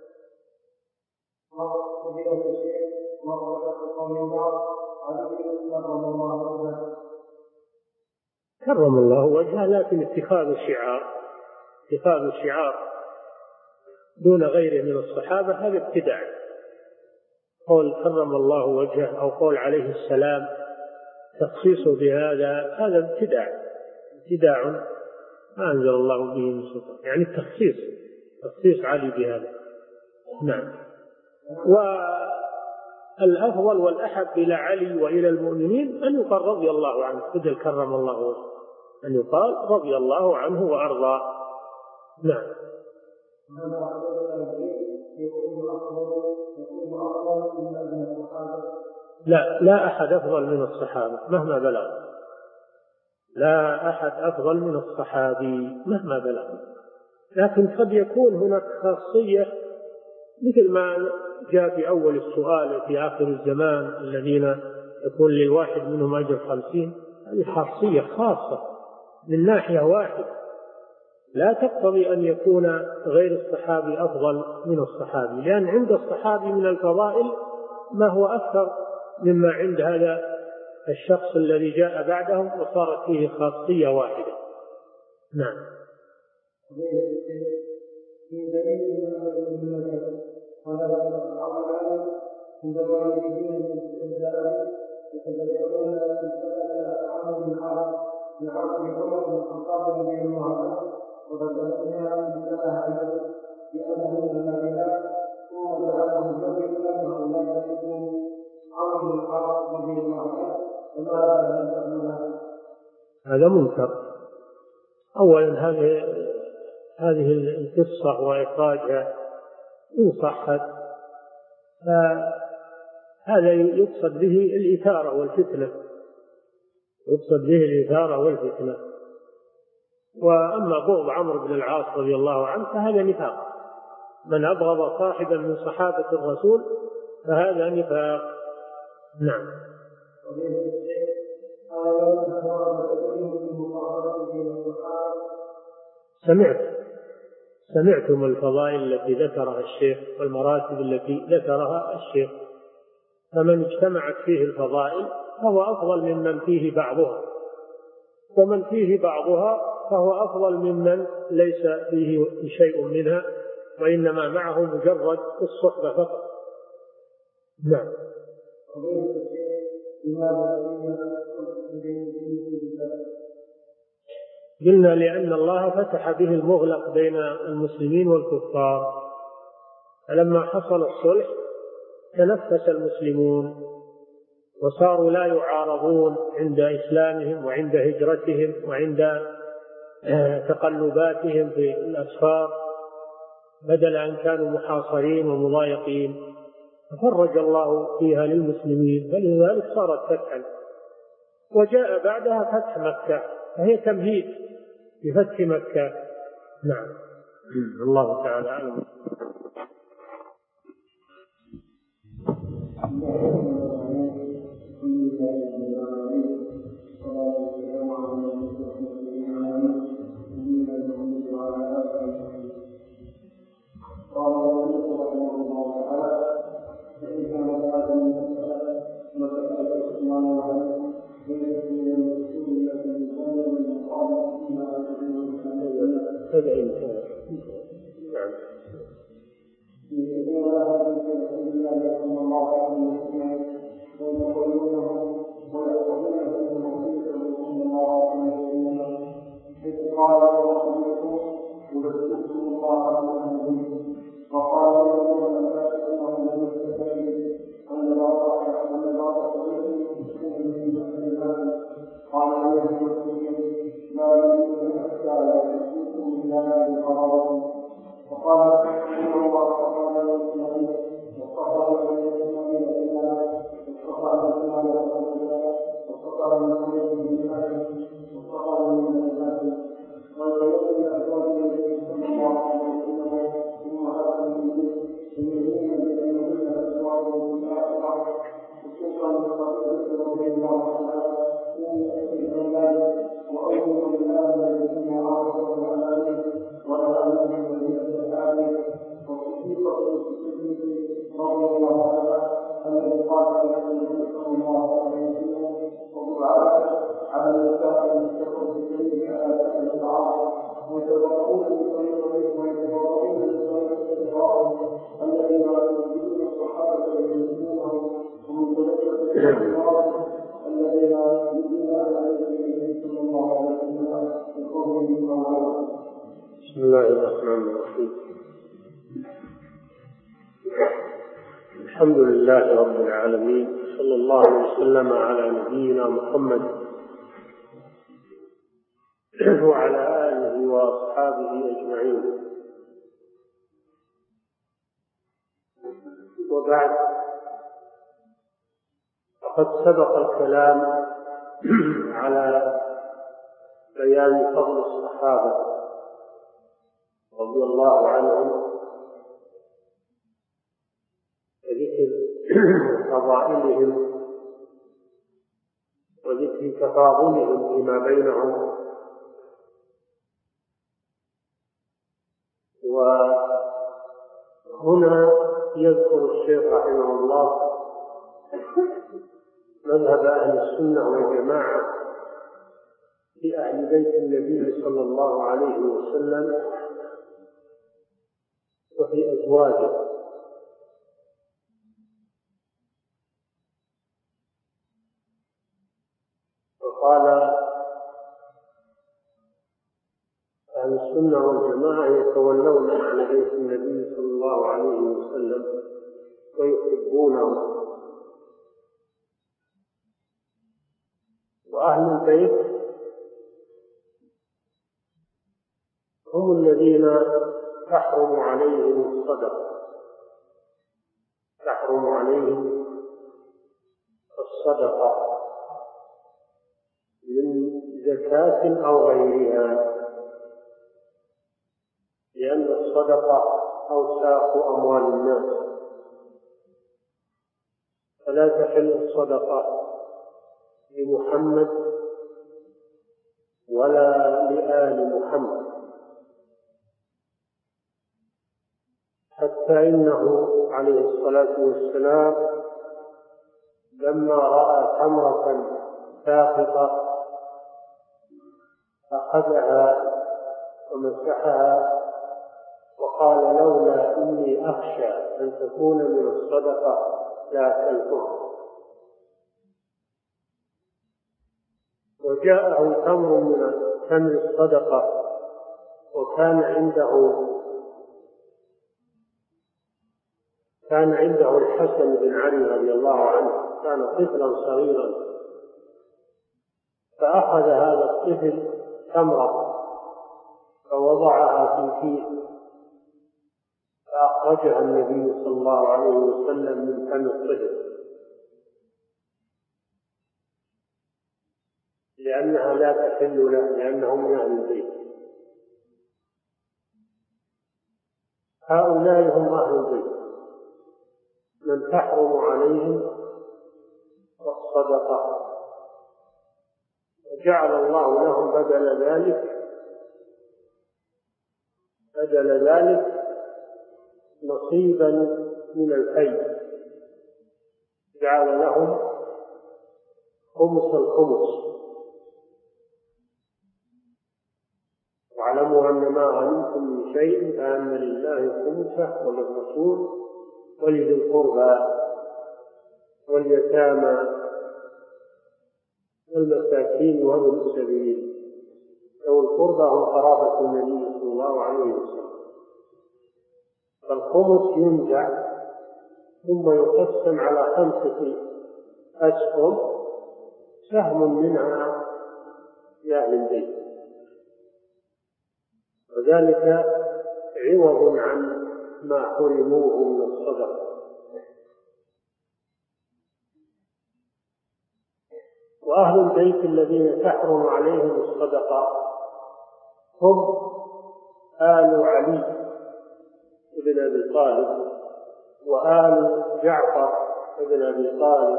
كرم الله وجهه، لكن اتخاذ الشعار اتخاذ الشعار دون غيره من الصحابة هذا ابتداع. قول كرم الله وجهه أو قول عليه السلام تخصيصه بهذا هذا ابتداع ابتداع ما أنزل الله به من سلطان، يعني التخصيص تخصيص علي بهذا. نعم. والأفضل والأحب إلى علي وإلى المؤمنين أن يقال رضي الله عنه، بدل كرم الله وجهه، أن يقال رضي الله عنه وأرضاه. نعم. لا لا أحد أفضل من الصحابة مهما بلغ، لا أحد أفضل من الصحابي مهما بلغ. لكن قد يكون هناك خاصية مثل ما جاء في أول السؤال في آخر الزمان الذين يكون للواحد منهم أجر خمسين. هذه خاصية خاصة من ناحية واحدة، لا تقتضي أن يكون غير الصحابي أفضل من الصحابي، لأن عند الصحابي من الفضائل ما هو أكثر مما عند هذا الشخص الذي جاء بعدهم وصارت فيه خاصية واحدة. نعم. ثم جعلهم يبين انه لا يكون عمرو بن العاص رضي الله عنه وما يفعلون. هذا منكر. اولا هذه هذه القصه واخراجها ان صحت فهذا يقصد به الاثاره والفتنه يقصد به الاثاره والفتنه واما بغض عمرو بن العاص رضي الله عنه فهذا نفاق. من أبغض صاحبا من صحابة الرسول فهذا نفاق. نعم. سمعت سمعتم الفضائل التي ذكرها الشيخ والمراتب التي ذكرها الشيخ، فمن اجتمعت فيه الفضائل فهو أفضل ممن فيه بعضها، ومن فيه بعضها فهو أفضل ممن ليس فيه شيء منها وإنما معه مجرد الصحبة فقط. نعم. قلنا لأن الله فتح به المغلق بين المسلمين والكفار، فلما حصل الصلح تنفس المسلمون وصاروا لا يعارضون عند إسلامهم وعند هجرتهم وعند تقلباتهم في الأسفار، بدل أن كانوا محاصرين ومضايقين، ففرج الله فيها للمسلمين، فلذلك صارت فتحا. وجاء بعدها فتح مكة، فهي تمهيد لفتح مكة. نعم. الله تعالى أعلم. بسم الله الرحمن الرحيم. الحمد لله رب العالمين، صلى الله وسلم على نبينا محمد وعلى آله وأصحابه أجمعين. وبعد، فقد سبق الكلام على بيان فضل الصحابة رضي الله عنهم وذكر فضائلهم وذكر تفاضلهم فيما بينهم. وهنا يذكر الشيخ رحمه الله مذهب أهل السنة والجماعة في أهل بيت النبي صلى الله عليه وسلم وفي أزواجه. وقال أهل السنة والجماعة يتولون أهل بيت النبي صلى الله عليه وسلم ويحبونه. وأهل البيت هم الذين تحرم عليهم الصدقة تحرم عليهم الصدقة من زكاة أو غيرها، لأن الصدقة أوساخ أموال الناس، فلا تحل الصدقة لمحمد ولا لآل محمد، حتى إنه عليه الصلاة والسلام لما رأى تمرة ساقطة أخذها ومسحها وقال: لولا إني أخشى أن تكون من الصدقة لأكلتها. وجاءه تمر من تمر الصدقة وكان عنده كان عنده الحسن بن علي رضي الله عنه، كان طفلا صغيرا، فأخذ هذا الطفل تمرة فوضعها في فيه، فأخرجها النبي صلى الله عليه وسلم من فم الطفل، لأنها لا تحل له، لأنه من أهل البيت. هؤلاء هم أهل البيت من تحرم عليهم الصدقة، وجعل الله لهم بدل ذلك بدل ذلك نصيبا من الفيء، جعل لهم خمس الخمس. واعلموا أن ما غنمتم من شيء فأن لله خمسه وللرسول ولذي القربى واليتامى والمساكين وابن السبيل. ذوي القربى هم قرابة النبي صلى الله عليه وسلم. فالخمس ينزع ثم يقسم على خمسة أسهم، سهم منها لأهل البيت، وذلك عوض عن ما حرموه من الصدقة. وأهل البيت الذين تحرم عليهم الصدقة هم آل علي بن أبي طالب وآل جعفر بن أبي طالب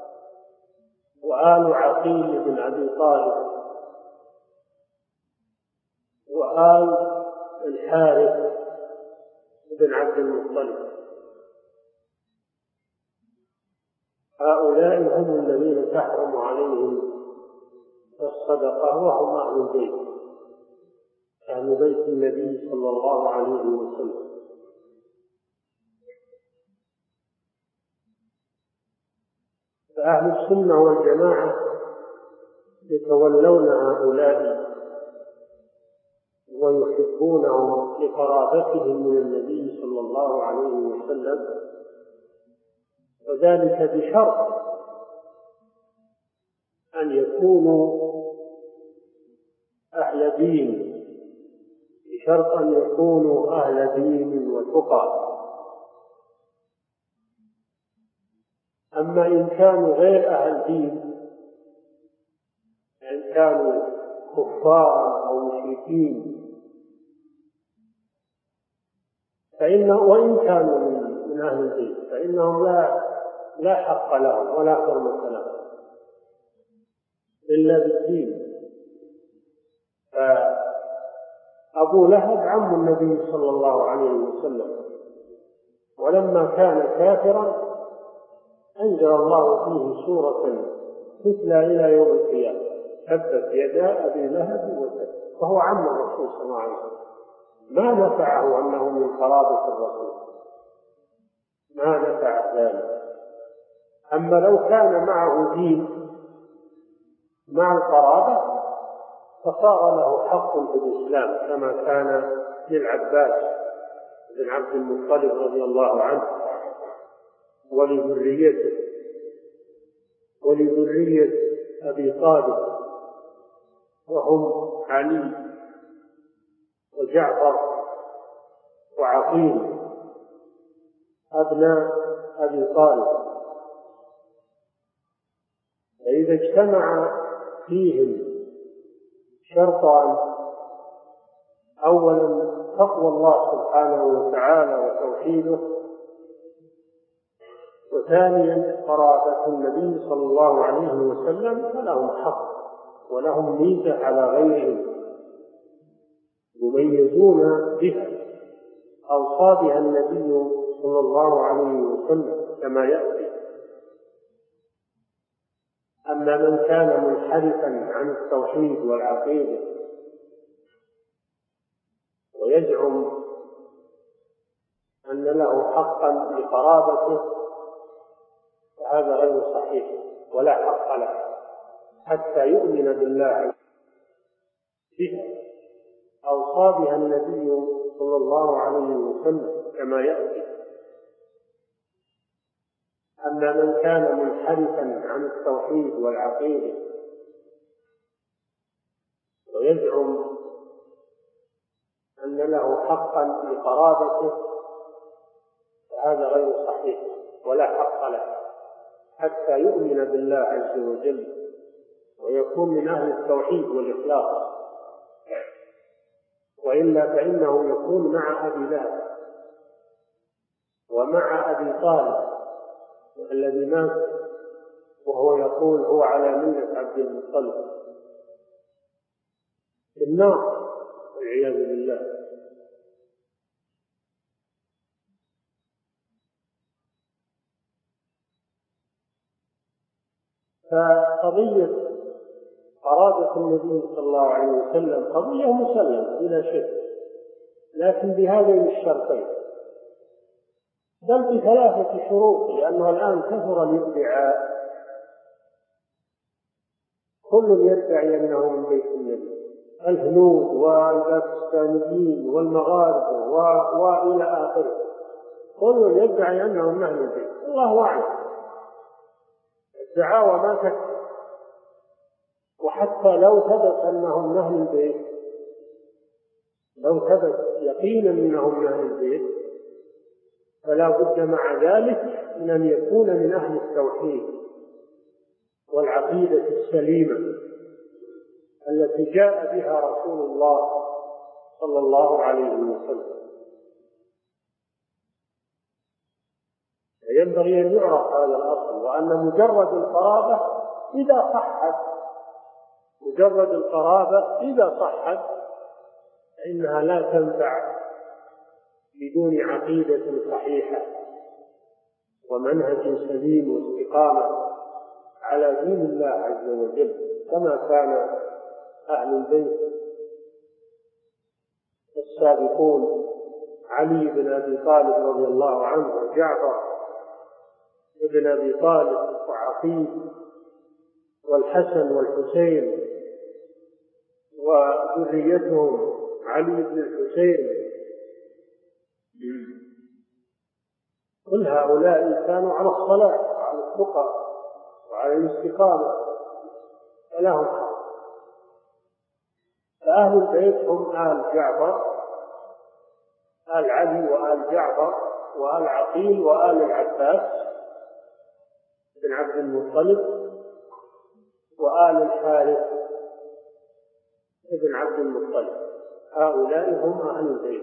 وآل عقيل بن أبي طالب وآل الحارث بن عبد المطلب. هؤلاء هم الذين تحرم عليهم الصدقة، وهم أهل البيت، أهل بيت النبي صلى الله عليه وسلم. فأهل السنة والجماعة يتولون هؤلاء ويحبونهم لقرابتهم من النبي صلى الله عليه وسلم، وذلك بشرط أن يكونوا أهل دين، بشرط أن يكونوا أهل دين وتقى. أما إن كانوا غير أهل دين، إن كانوا كفارا أو مشركين، فإنه وإن كانوا من أهل البيت فإنهم لا لا حق لهم ولا حرمة لهم إلا بالدين. فأبو لهب عم النبي صلى الله عليه وسلم، ولما كان كافرا أنزل الله فيه سورة تتلى إلى يوم القيامة: تبت يدا أبي لهب وتب، وهو عم الرسول صلى الله عليه وسلم. ما نفعه أنه من قرابة الرسول، ما نفع ذلك. أما لو كان معه دين مع القرابة فصار له حق في الإسلام كما كان للعباس بن عبد المطلب رضي الله عنه ولذريته ولذرية أبي طالب، وهم علي وجعفر وعقيل أبناء أبي طالب. فإذا اجتمع فيهم شرطان: أولا تقوى الله سبحانه وتعالى وتوحيده، وثانيا قرابة النبي صلى الله عليه وسلم، فلهم حق ولهم ميزة على غيرهم يميزون بها أوصى بها النبي صلى الله عليه وسلم كما يأتي. أما من كان منحرفا عن التوحيد والعقيدة ويزعم أن له حقا لقرابته فهذا غير صحيح ولا حق له حتى يؤمن بالله بها أوصى بها النبي صلى الله عليه وسلم كما يأتي. أما من كان منحرفا عن التوحيد والعقيدة ويزعم أن له حقا لقرابته فهذا غير صحيح ولا حق له حتى يؤمن بالله عز وجل ويكون من أهل التوحيد والإخلاص، وإلا فإنه يكون مع أبي لهب ومع أبي طالب الذي مات وهو يقول هو على ملة عبد المطلب في النار والعياذ بالله. فقضية قرابة النبي صلى الله عليه وسلم قضية مسلمة بلا شك، لكن بهذين الشرطين، بل بثلاثة شروط، لأنه الآن كثر الادعاء، كل يدعي أنه من بيت النبي، الهنود والباكستانيين والمغاربة وإلى آخره، كل يدعي أنه من أهل البيت. الله أعلم، الدعاوى ما تكفي، وحتى لو ثبت أنهم من أهل البيت، لو ثبت يقينا أنهم من أهل البيت، فلا بد مع ذلك من أن يكون من أهل التوحيد والعقيدة السليمة التي جاء بها رسول الله صلى الله عليه وسلم. ينبغي أن يعرف هذا الأصل، وأن مجرد القرابة إذا صحت مجرد القرابة إذا صحت فإنها لا تنفع بدون عقيدة صحيحة ومنهج سليم واستقامة على دين الله عز وجل، كما كان أهل البيت السابقون علي بن أبي طالب رضي الله عنه وجعفر بن أبي طالب وعقيل والحسن والحسين وذريتهم علي بن الحسين، كل هؤلاء كانوا على الصلاة وعلى التقى وعلى الاستقامة فلهم حق. فأهل البيت هم آل جعفر، آل علي وآل جعفر وآل عقيل وآل العباس بن عبد المطلب وآل الحارث بن عبد المطلب، هؤلاء هم أهل البيت.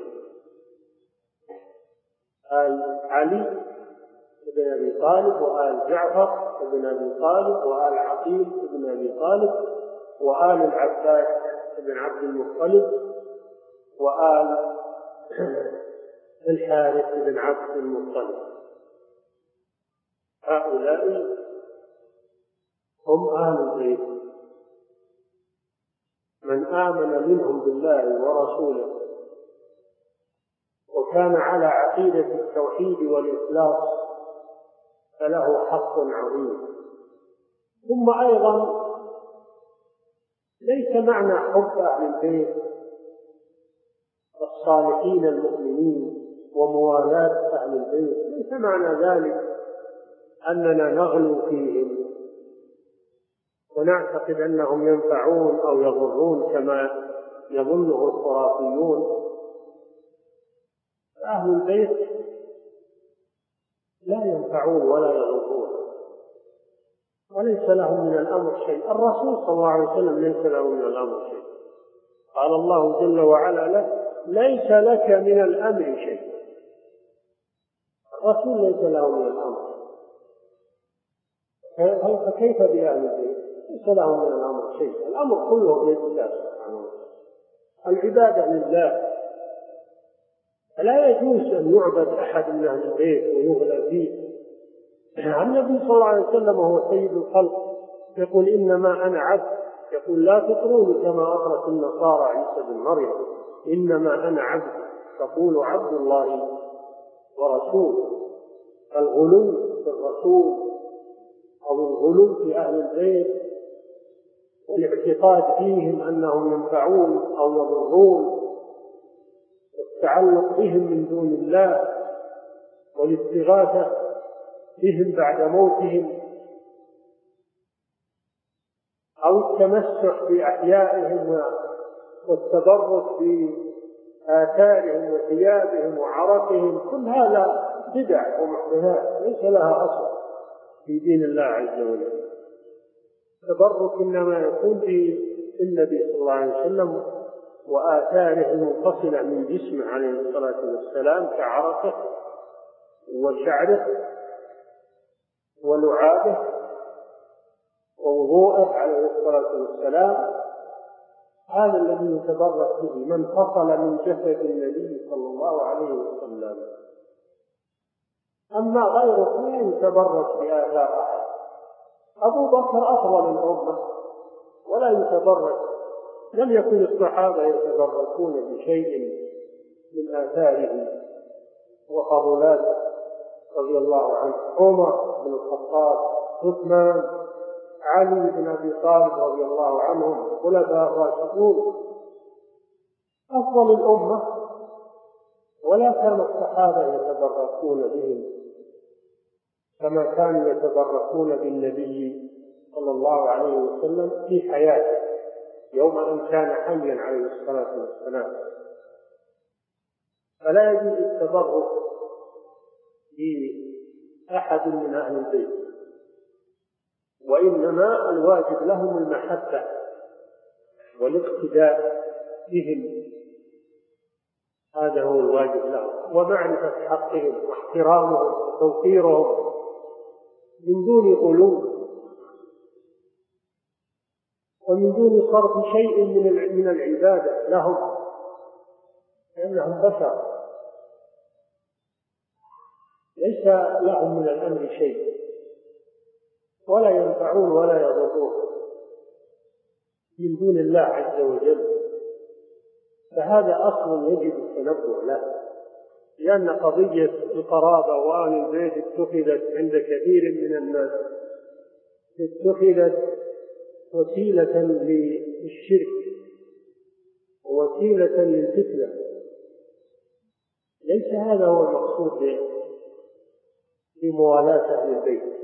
آل علي بن أبي طالب وآل جعفر بن أبي طالب وآل عقيل بن أبي طالب وآل العباس بن عبد المطلب وآل الحارث بن عبد المطلب، هؤلاء هم أهل البيت. من آمن منهم بالله ورسوله وكان على عقيدة التوحيد والإخلاص فله حق عظيم. ثم أيضا ليس معنى حب أهل البيت الصالحين المؤمنين وموالاة أهل البيت، ليس معنى ذلك أننا نغلو فيهم ونعتقد أنهم ينفعون أو يضرون كما يظنه الخرافيون. أهل البيت لا ينفعون ولا يضرون وليس لهم من الأمر شيء. الرسول صلى الله عليه وسلم ليس له من الأمر شيء. قال الله جل وعلا له: ليس لك من الأمر شيء. الرسول ليس له من الأمر، فكيف بأهل البيت؟ ليس له من الأمر شيء. الأمر كله بيد الله سبحانه وتعالى، العبادة لله، لا يجوز أن يعبد أحد من أهل البيت ويغلى فيه. النبي صلى الله عليه وسلم وهو سيد الخلق يقول: إنما أنا عبد. يقول: لا تطروني كما أطرت النصارى عيسى بن مريم، إنما أنا عبد. تقول عبد الله ورسوله. الغلو في الرسول أو الغلو في أهل البيت والاعتقاد فيهم أنهم ينفعون أو يضرون والتعلق بهم من دون الله والاستغاثة بهم بعد موتهم أو التمسح بأحيائهم والتبرك بآثارهم وثيابهم وعرقهم، كل هذا بدع ومحدثات ليس لها أصل في دين الله عز وجل. التبرك إنما يكون بالنبي صلى الله عليه وسلم وآثاره المنفصلة من جسمه عليه الصلاة والسلام كعرقه وشعره ولعابه ووضوءه عليه الصلاة والسلام. هذا الذي يتبرك به من فصل من جسد النبي صلى الله عليه وسلم. أما غيره لا يتبرك بآثار أحد. أبو بكر أفضل الأمة ولا يتبرك، لم يكن الصحابة يتبركون بشيء من آثاره وفضلاته رضي الله عنه. عمر بن الخطاب، عثمان، علي بن أبي طالب رضي الله عنهم خلفاء الراشدون أفضل الأمة، ولا كان الصحابة يتبركون بهم كما كانوا يتبركون بالنبي صلى الله عليه وسلم في حياته يوم أن كان حيا عليه الصلاة والسلام. فلا يجوز التبرك بأحد من أهل البيت، وإنما الواجب لهم المحبة والاقتداء بهم، هذا هو الواجب لهم، ومعرفة حقهم واحترامهم وتوقيرهم من دون غلو ومن دون صرف شيء من العبادة لهم، لأنهم بشر ليس لهم من الأمر شيء، ولا ينفعون ولا يضرون من دون الله عز وجل. فهذا أصل يجب التنبه له، لأن قضية القرابة وآل البيت اتخذت عند كثير من الناس اتخذت وسيلة للشرك ووسيلة للفتنة. ليس هذا هو المقصود بموالاة أهل البيت.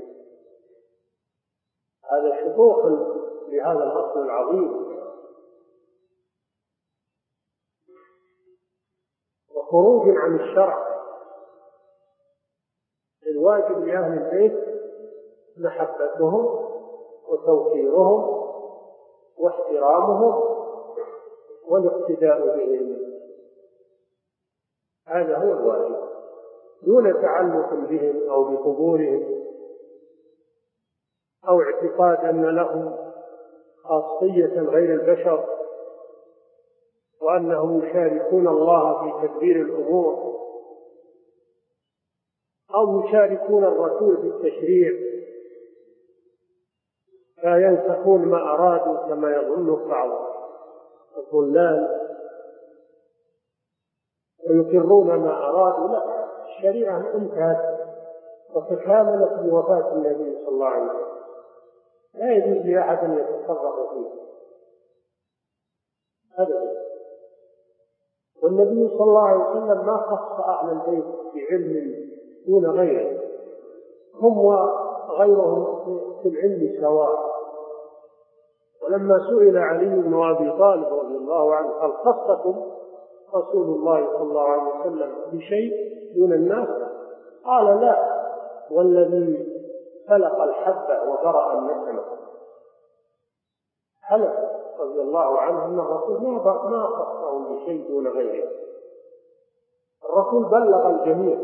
هذا شطوح لهذا الأصل العظيم وخروج عن الشرع. الواجب لأهل البيت محبتهم وتوقيرهم واحترامهم والاقتداء بهم، هذا هو الواجب، دون تعلق بهم أو بقبورهم أو اعتقاد أن لهم خاصية غير البشر وأنهم يشاركون الله في تدبير الأمور أو يشاركون الرسول في التشريع فينسخون ما أرادوا كما يظن بعض الضلال ويقرون ما أرادوا. لا، الشريعة انتهت وتكاملت بوفاة النبي صلى الله عليه وسلم، لا يجوز لأحد أن يتصرف فيه. أبدا. والنبي صلى الله عليه وسلم ما خص أهل البيت بعلم دون غيره، هم وغيرهم في العلم سواء. ولما سئل علي بن أبي طالب رضي الله عنه هل خصكم رسول الله صلى الله عليه وسلم بشيء دون الناس؟ قال لا، والذي خلق الحبة وبرأ النسمة. حلف رضي الله عنه أن الرسول ما خصه بشيء دون غيره. الرسول بلغ الجميع،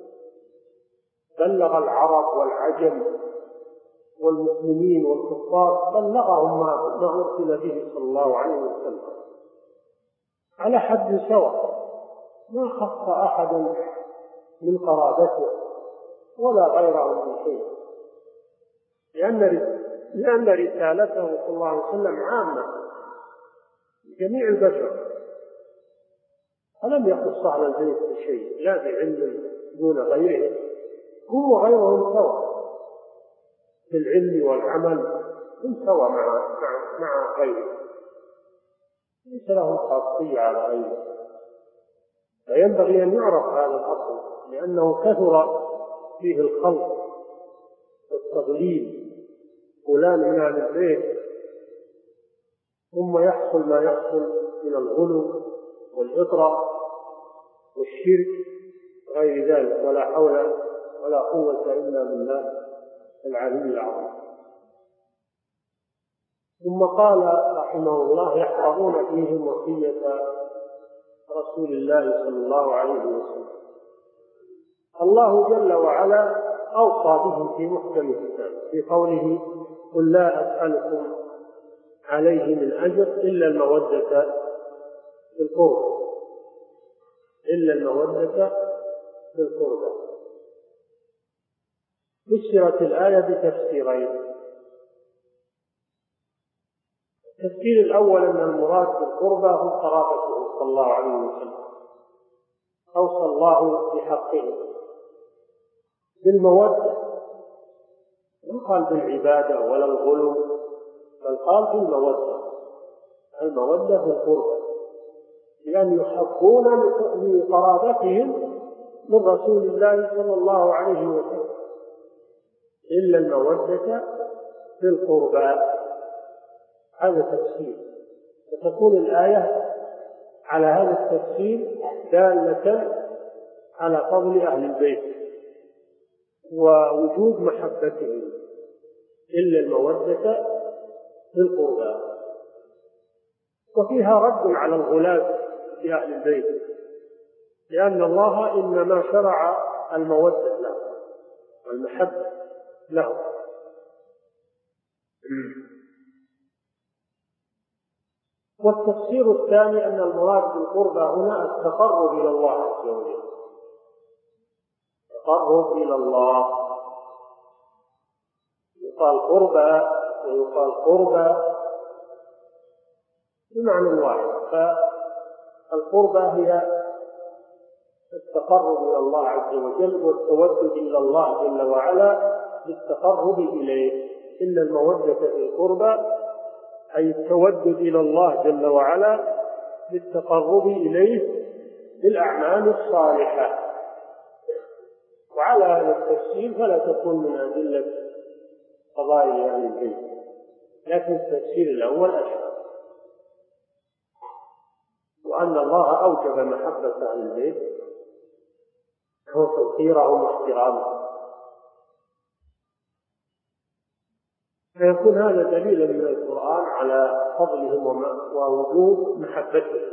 بلغ العرب والعجم والمسلمين والكفار، بلغهم ما أرسل به صلى الله عليه وسلم على حد سواء، ما خص أحدا من قرابته ولا غيره من شيء، لأن لأن رسالته صلى الله عليه وسلم عامة لجميع البشر، فلم يخص أهل البيت بشيء لا بعلم دون غيره، هم وغيرهم سواء في العلم والعمل، هم سواء مع مع مع غيره، ليس لهم خاصية على غيره. فينبغي أن يعرف هذا الأصل، لأنه كثر فيه الخلط والتضليل، فلان من أهل البيت ثم يحصل ما يحصل من الغلو والإطراء والشرك غير ذلك، ولا حول ولا قوة إلا بالله العلي العظيم. ثم قال رحمه الله يحفظون فيهم وصية رسول الله صلى الله عليه وسلم. الله جل وعلا أوصى بهم في محكم الكتاب في قوله قل لا أسألكم عليه من أجر إلا المودة في القربى، إلا المودة في القربى. فسرت الآية بتفسيرين. التفسير الأول أن المراد بالقربى هو قرابته صلى الله عليه وسلم، أوصى الله بحقه بالمودة، ما قال بالعبادة ولا الغلو، بل قال بالمودة، المودة في القربى، لأن يحبون لقرابتهم من رسول الله صلى الله عليه وسلم، إلا المودة في القربى. هذا تفسير، فتكون الآية على هذا التفسير دالة على فضل أهل البيت ووجود محبتهم، إلا المودة في القربى. وفيها رد على الغلاة في أهل البيت، لأن الله إنما شرع المودة له والمحبة له. والتفسير الثاني أن المراد بالقربى هنا التقرب إلى الله عز وجل، التقرب إلى الله، يقال قربى ويقال قربى بمعنى واحد. فالقربى هي التقرب إلى الله عز وجل والتودد إلى الله جل وعلا بالتقرب إليه، إلا المودة في القربى أي التودد إلى الله جل وعلا بالتقرب إليه بالأعمال الصالحة. وعلى هذا التفسير فلا تكون من أدلة فضائل أهل البيت، لكن التفسير الأول أشهر، وأن الله أوجب محبة أهل البيت وتوقيرهم واحترامهم، فيكون هذا دليلا من القرآن على فضلهم ووجوب محبتهم.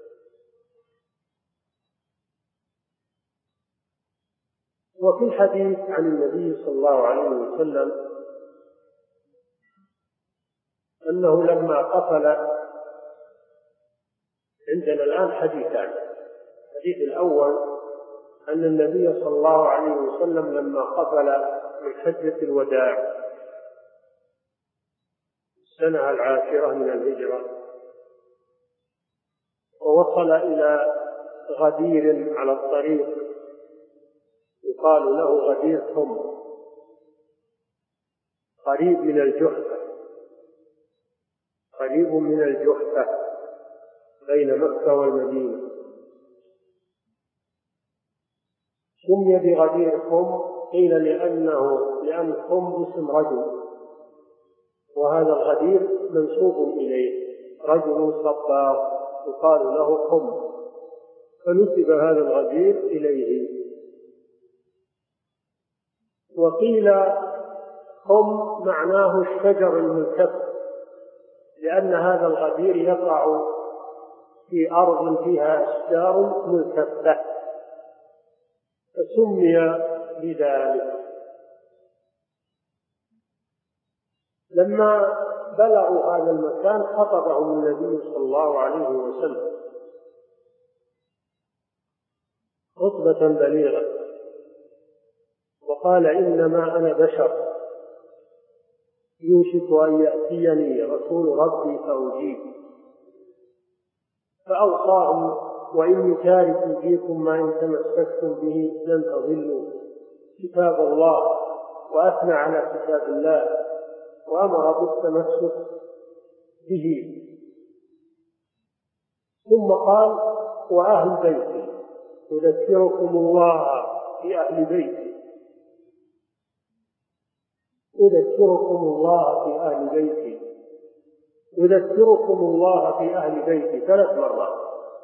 وفي الحديث عن النبي صلى الله عليه وسلم أنه لما قفل، عندنا الآن حديثان. الحديث الأول أن النبي صلى الله عليه وسلم لما قفل من حجة الوداع السنة العاشرة من الهجرة ووصل إلى غدير على الطريق يقال له غدير حم، قريب من الجحفة، قريب من الجحفة. بين مكة والمدينة. سمي بغدير خم قيل لأنه لأن خم اسم رجل، وهذا الغدير منسوب إليه، رجل صباغ يقال له خم، فنسب هذا الغدير إليه. وقيل خم معناه الشجر الملتف، لأن هذا الغدير يقع في أرض فيها أشجار ملتفة فسمي بذلك. لما بلغوا هذا المكان خطبهم النبي صلى الله عليه وسلم خطبة بليغة وقال: إنما أنا بشر يوشك أن يأتيني رسول ربي فأجيب. فأوصاهم: وإني تارك فيكم ما إن تمسكتم به لن تضلوا كتاب الله، وأثنى على كتاب الله وأمر بالتمسك به. ثم قال: وأهل بيتي أذكركم الله في أهل بيتي أذكركم الله في أهل بيتي أذكركم الله في أهل بيتي ثلاث مرات.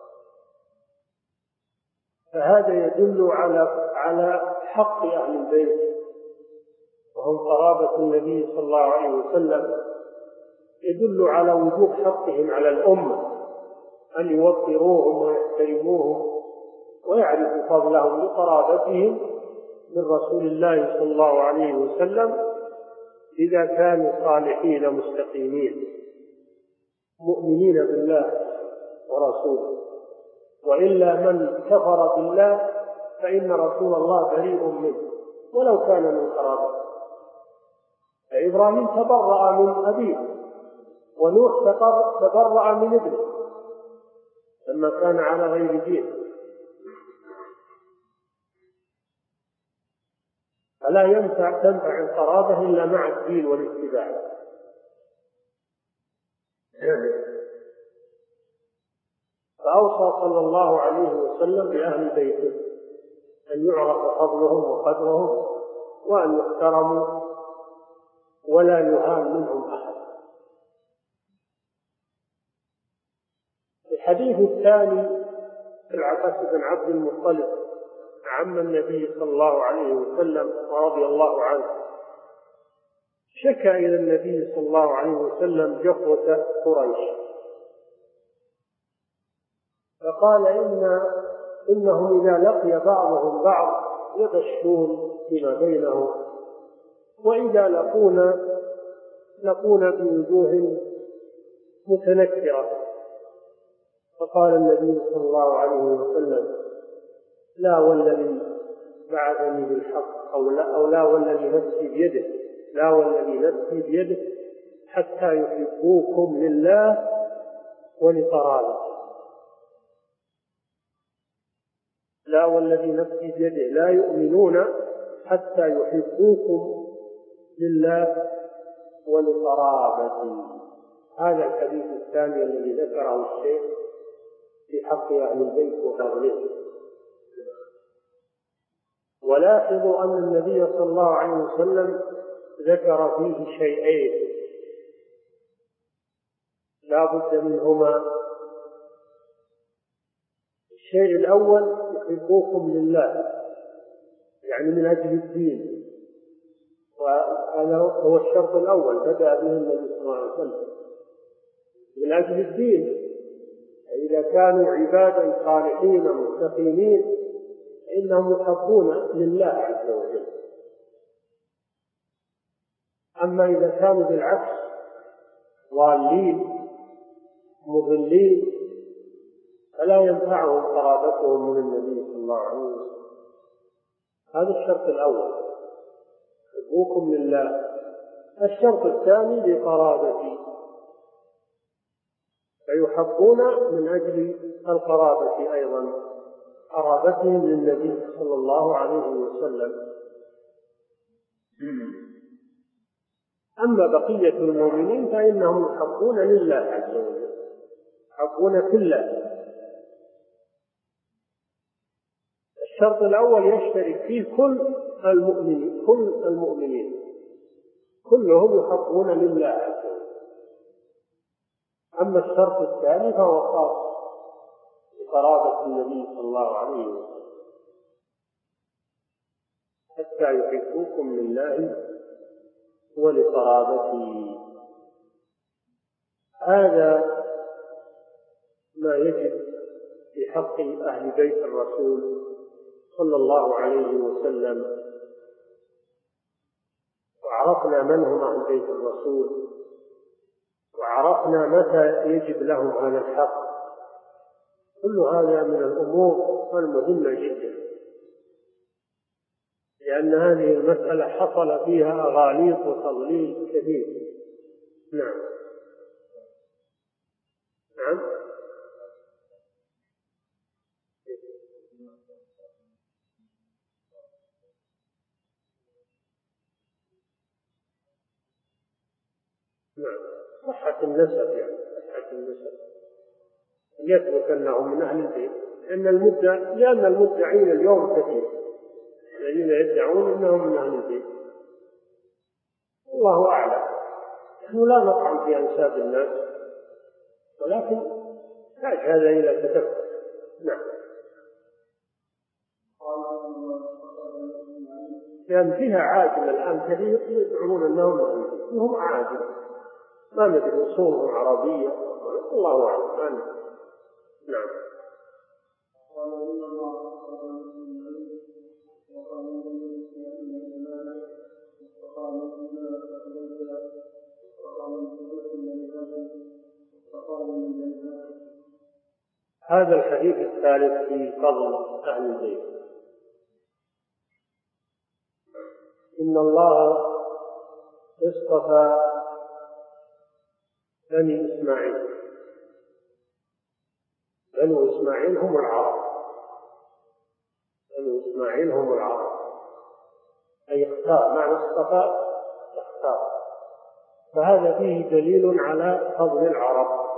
فهذا يدل على على حق أهل البيت وهم قرابة النبي صلى الله عليه وسلم، يدل على وجوب حقهم على الأمة أن يوقروهم ويحترموهم ويعرفوا فضلهم لقرابتهم من رسول الله صلى الله عليه وسلم إذا كانوا صالحين مستقيمين مؤمنين بالله ورسوله. وإلا من كفر بالله فإن رسول الله بريء منه ولو كان من قرابته. فإبراهيم تبرأ من أبيه، ونوح تبرأ من ابنه لما كان على غير دين. فلا ينفع تنفع القرابة إلا مع الدين والاتباع. فأوصى صلى الله عليه وسلم بأهل بيته أن يعرف فضلهم وقدرهم وأن يحترموا ولا يهان منهم أحد. الحديث الثاني في العباس بن عبد المطلب عم النبي صلى الله عليه وسلم ورضي الله عنه، شكى إلى النبي صلى الله عليه وسلم جفوة قريش، فقال إن إنهم إذا لقي بعضهم بعض يغشون فيما بينهم، وإذا لقونا لقونا بوجوه متنكرة. فقال النبي صلى الله عليه وسلم: لا والذي بعثني بالحق أو لا, أو لا والذي نفسي بيده لا والذي نفسي بيده حتى يحبوكم لله ولقرابته. لا والذي نفسي بيده لا يؤمنون حتى يحبوكم لله ولقرابته. هذا الحديث الثاني الذي ذكره الشيخ في حق أهل البيت وفضلهم. ولاحظوا أن النبي صلى الله عليه وسلم ذكر فيه شيئين لا بد منهما. الشيء الأول: يحبوكم لله، يعني من أجل الدين، وهذا هو الشرط الأول بدأ به النبي صلى الله عليه وسلم، من أجل الدين. إذا كانوا عبادا صالحين مستقيمين فإنهم يحبون لله عز وجل. أما إذا كانوا بالعكس ضالين مضلين فلا ينفعهم قرابتهم من النبي صلى الله عليه وسلم. هذا الشرط الأول: يحبوكم لله. الشرط الثاني: لقرابتي، فيحبون من أجل القرابة أيضا، قرابتهم للنبي صلى الله عليه وسلم. أما بقية المؤمنين فإنهم يحبون لله عز وجل. يحبون في الله. الشرط الأول يشترك فيه كل المؤمنين، كل المؤمنين كلهم يحبون لله عز وجل. أما الشرط الثاني فهو خاص بقرابة النبي صلى الله عليه وسلم، حتى يحبوكم لله ولقرابته. هذا ما يجب في حق أهل بيت الرسول صلى الله عليه وسلم. وعرفنا من هم أهل بيت الرسول، وعرفنا متى يجب لهم هذا الحق. كل هذا من الأمور المهمة جدا، لأن هذه المسألة حصل فيها أغاليط وتضليل كثير. نعم نعم نعم صحة النسب، يعني صحة النسب يثبت أنهم من أهل البيت، لأن المدع لأن المدعين اليوم كثير الذين يدعون أنهم من أهل البيت. الله أعلم. نحن لا نطعن في أنساب الناس، ولكن يحتاج هذا إلى تدبر. نعم. لأن فيها عاجل الآن كثير يدعون أنهم هم عاجل، ما ندري أصولهم عربية، الله أعلم. نعم. هذا الحديث الثالث في فضل أهل البيت. إن الله اصطفى بني إسماعيل. بنو إسماعيل هم العرب، بنو إسماعيل هم العرب، أي اختار، معنى اصطفى اختار. فهذا فيه دليل على فضل العرب.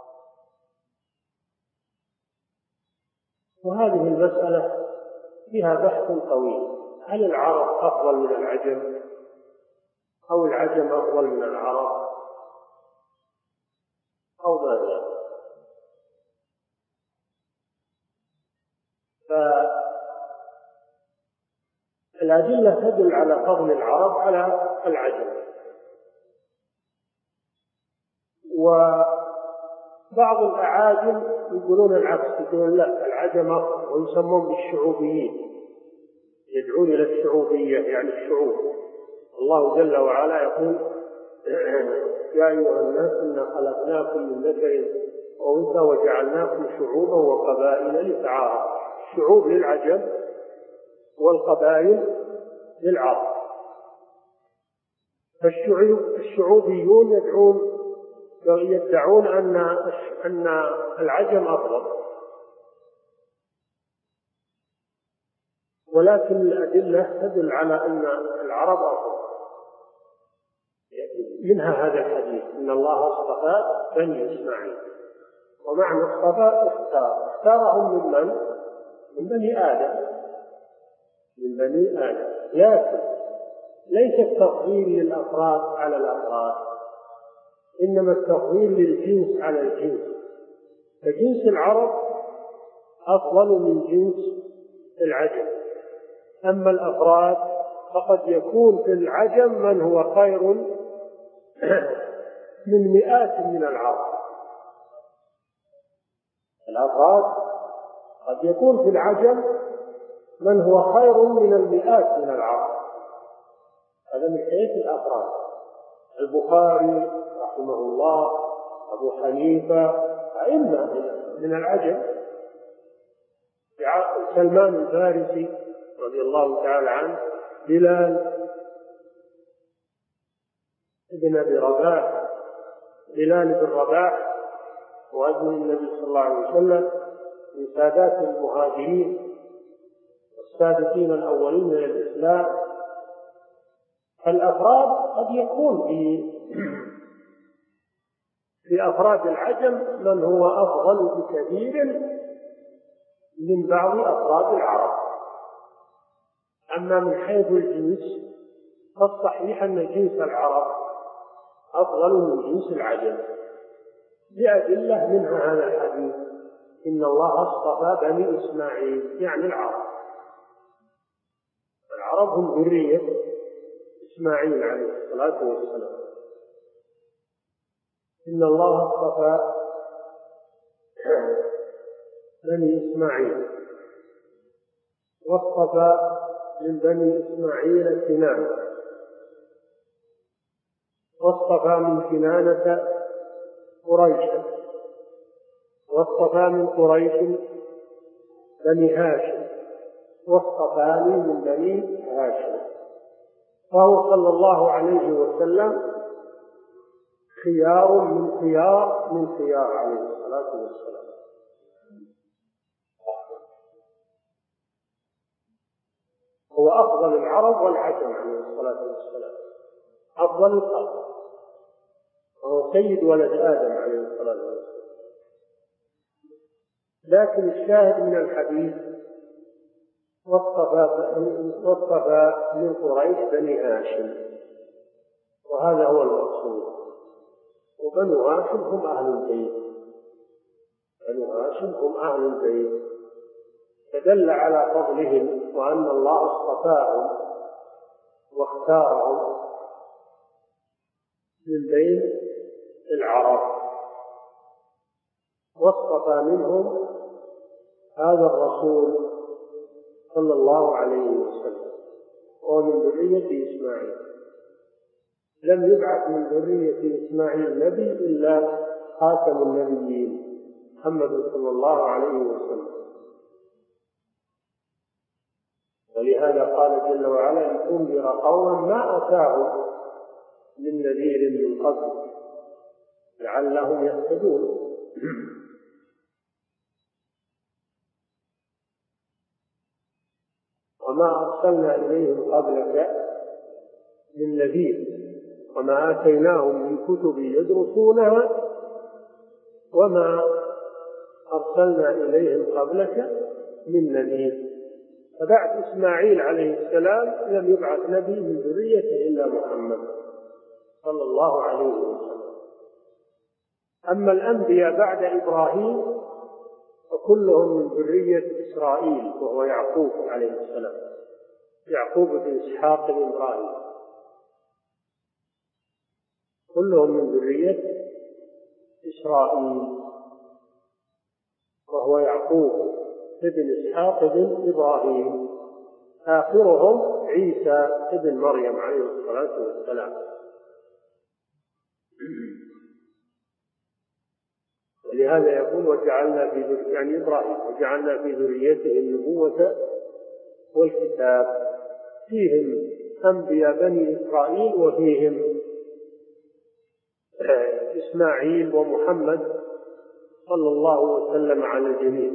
وهذه المسألة فيها بحث طويل، هل العرب أفضل من العجم أو العجم أفضل من العرب أو ماذا؟ فالأدلة تدل على فضل العرب على العجم، وبعض الأعاجم يقولون العكس، يقولون لا العجم أفضل، ويسمون بالشعوبيين، يدعون إلى الشعوبية يعني الشعوب. الله جل وعلا يقول يا أيها الناس إنا خلقناكم من ذكر وأنثى وجعلناكم شعوبا وقبائل لتعارفوا. الشعوب للعجم والقبائل للعرب. فالشعوبيون يدعون يدعون أن أن العجم أفضل، ولكن الأدلة تدل على أن العرب أفضل. منها هذا الحديث إن الله اصطفى بني إسماعيل، ومعنى اصطفى اختار، اختارهم من من؟ من بني آدم، من بني آدم. لكن ليس التفضيل للأفراد على الأفراد، إنما التفضيل للجنس على الجنس. فجنس العرب أفضل من جنس العجم. أما الأفراد فقد يكون في العجم من هو خير من مئات من العرب. الأفراد قد يكون في العجم من هو خير من المئات من العرب. هذا من حيث الأفراد. البخاري رحمه الله، أبو حنيفة، أئمة من العجم. سلمان الفارسي رضي الله تعالى عنه، بلال ابن أبي رباح، بلال بن رباح وابن النبي صلى الله عليه وسلم من سادات المهاجرين والسابقين الأولين من الإسلام. الأفراد قد يكون في في لأفراد العجم من هو أفضل بكثير من بعض أفراد العرب. أما من حيث الجنس فالصحيح أن جنس العرب أفضل من جنس العجم لأدلة، منها هذا الحديث: إن الله اصطفى بني إسماعيل، يعني العرب. العرب هم ذرية إسماعيل عليه الصلاة والسلام. إن الله اصطفى بني إسماعيل، واصطفى من بني إسماعيل كنانة، واصطفى من كنانة قريشا، واصطفى من قريش بني هاشم، واصطفاني من بني هاشم. فهو صلى الله عليه وسلم خيار من خيار من خيار عليه الصلاة والسلام. هو أفضل العرب والعجم عليه الصلاة والسلام، أفضل الخلق، وهو سيد ولد آدم عليه الصلاة والسلام. لكن الشاهد من الحديث: واصطفى من قريش بني هاشم، وهذا هو المقصود. وبنو هاشم هم أهل البيت، بنو هاشم هم أهل البيت، فدل على فضلهم وأن الله اصطفاهم واختارهم من بين العرب، واصطفى منهم هذا الرسول صلى الله عليه وسلم، وهو من ذرية إسماعيل. لم يبعث من ذرية إسماعيل نبي إلا خاتم النبيين محمد صلى الله عليه وسلم. ولهذا قال جل وعلا: لتنذر قوما ما أتاهم من نذير من قبل لعلهم يهتدون. وما أرسلنا إليهم قبلك من نذير وما آتيناهم من كتب يدرسونها وما أرسلنا إليهم قبلك من نذير. فبعد إسماعيل عليه السلام لم يبعث نبي من ذريته إلا محمد صلى الله عليه وسلم. أما الأنبياء بعد إبراهيم فكلهم من ذرية إسرائيل، وهو يعقوب عليه السلام، يعقوب بن إسحاق بن إبراهيم، كلهم من ذرية إسرائيل، وهو يعقوب بن إسحاق بن إبراهيم. آخرهم عيسى بن مريم عليه الصلاة والسلام. ولهذا يقول: وجعلنا في ذريته، يعني إبراهيم، وجعلنا في ذريته النبوة والكتاب. فيهم أنبياء بني إسرائيل وفيهم إسماعيل ومحمد صلى الله وسلم على الجميع.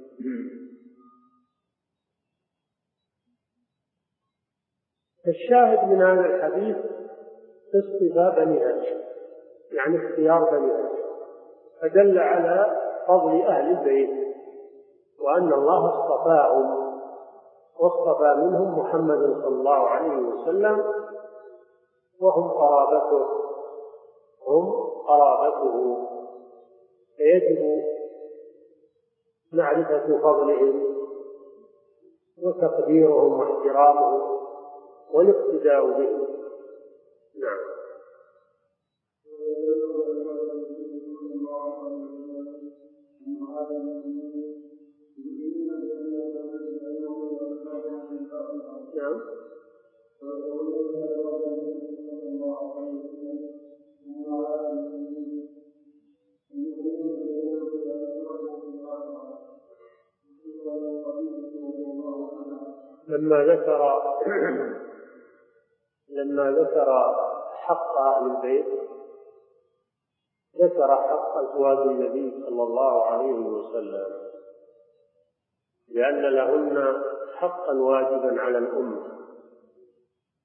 الشاهد من هذا الحديث اصطفاء بني هاشم، يعني اختيار بني هاشم، فدل على فضل أهل البيت وأن الله اصطفاهم، واصطفى منهم محمد صلى الله عليه وسلم، وهم قرابته هم قرابته فيجب معرفة فضلهم وتقديرهم واحترامهم والاقتداء بهم. نعم. نعم. لما ذكر لما ذكر حق أهل البيت ذكر حق أزواج النبي صلى الله عليه وسلم، لأن لهن حقا واجبا على الأمة،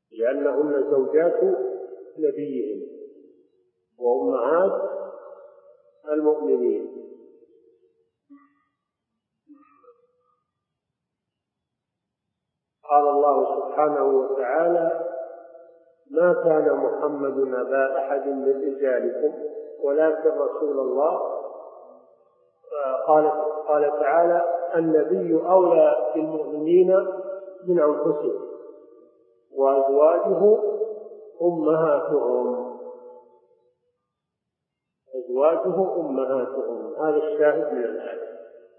لأنهن زوجات نبيهم وأمهات المؤمنين. قال الله سبحانه وتعالى: ما كان محمد أبا أحد من رجالكم ولكن رسول الله. قال قال تعالى: النبي أولى بالمؤمنين من أنفسهم وأزواجه أمهاتهم. أزواجه أمهاتهم، هذا الشاهد من الآية.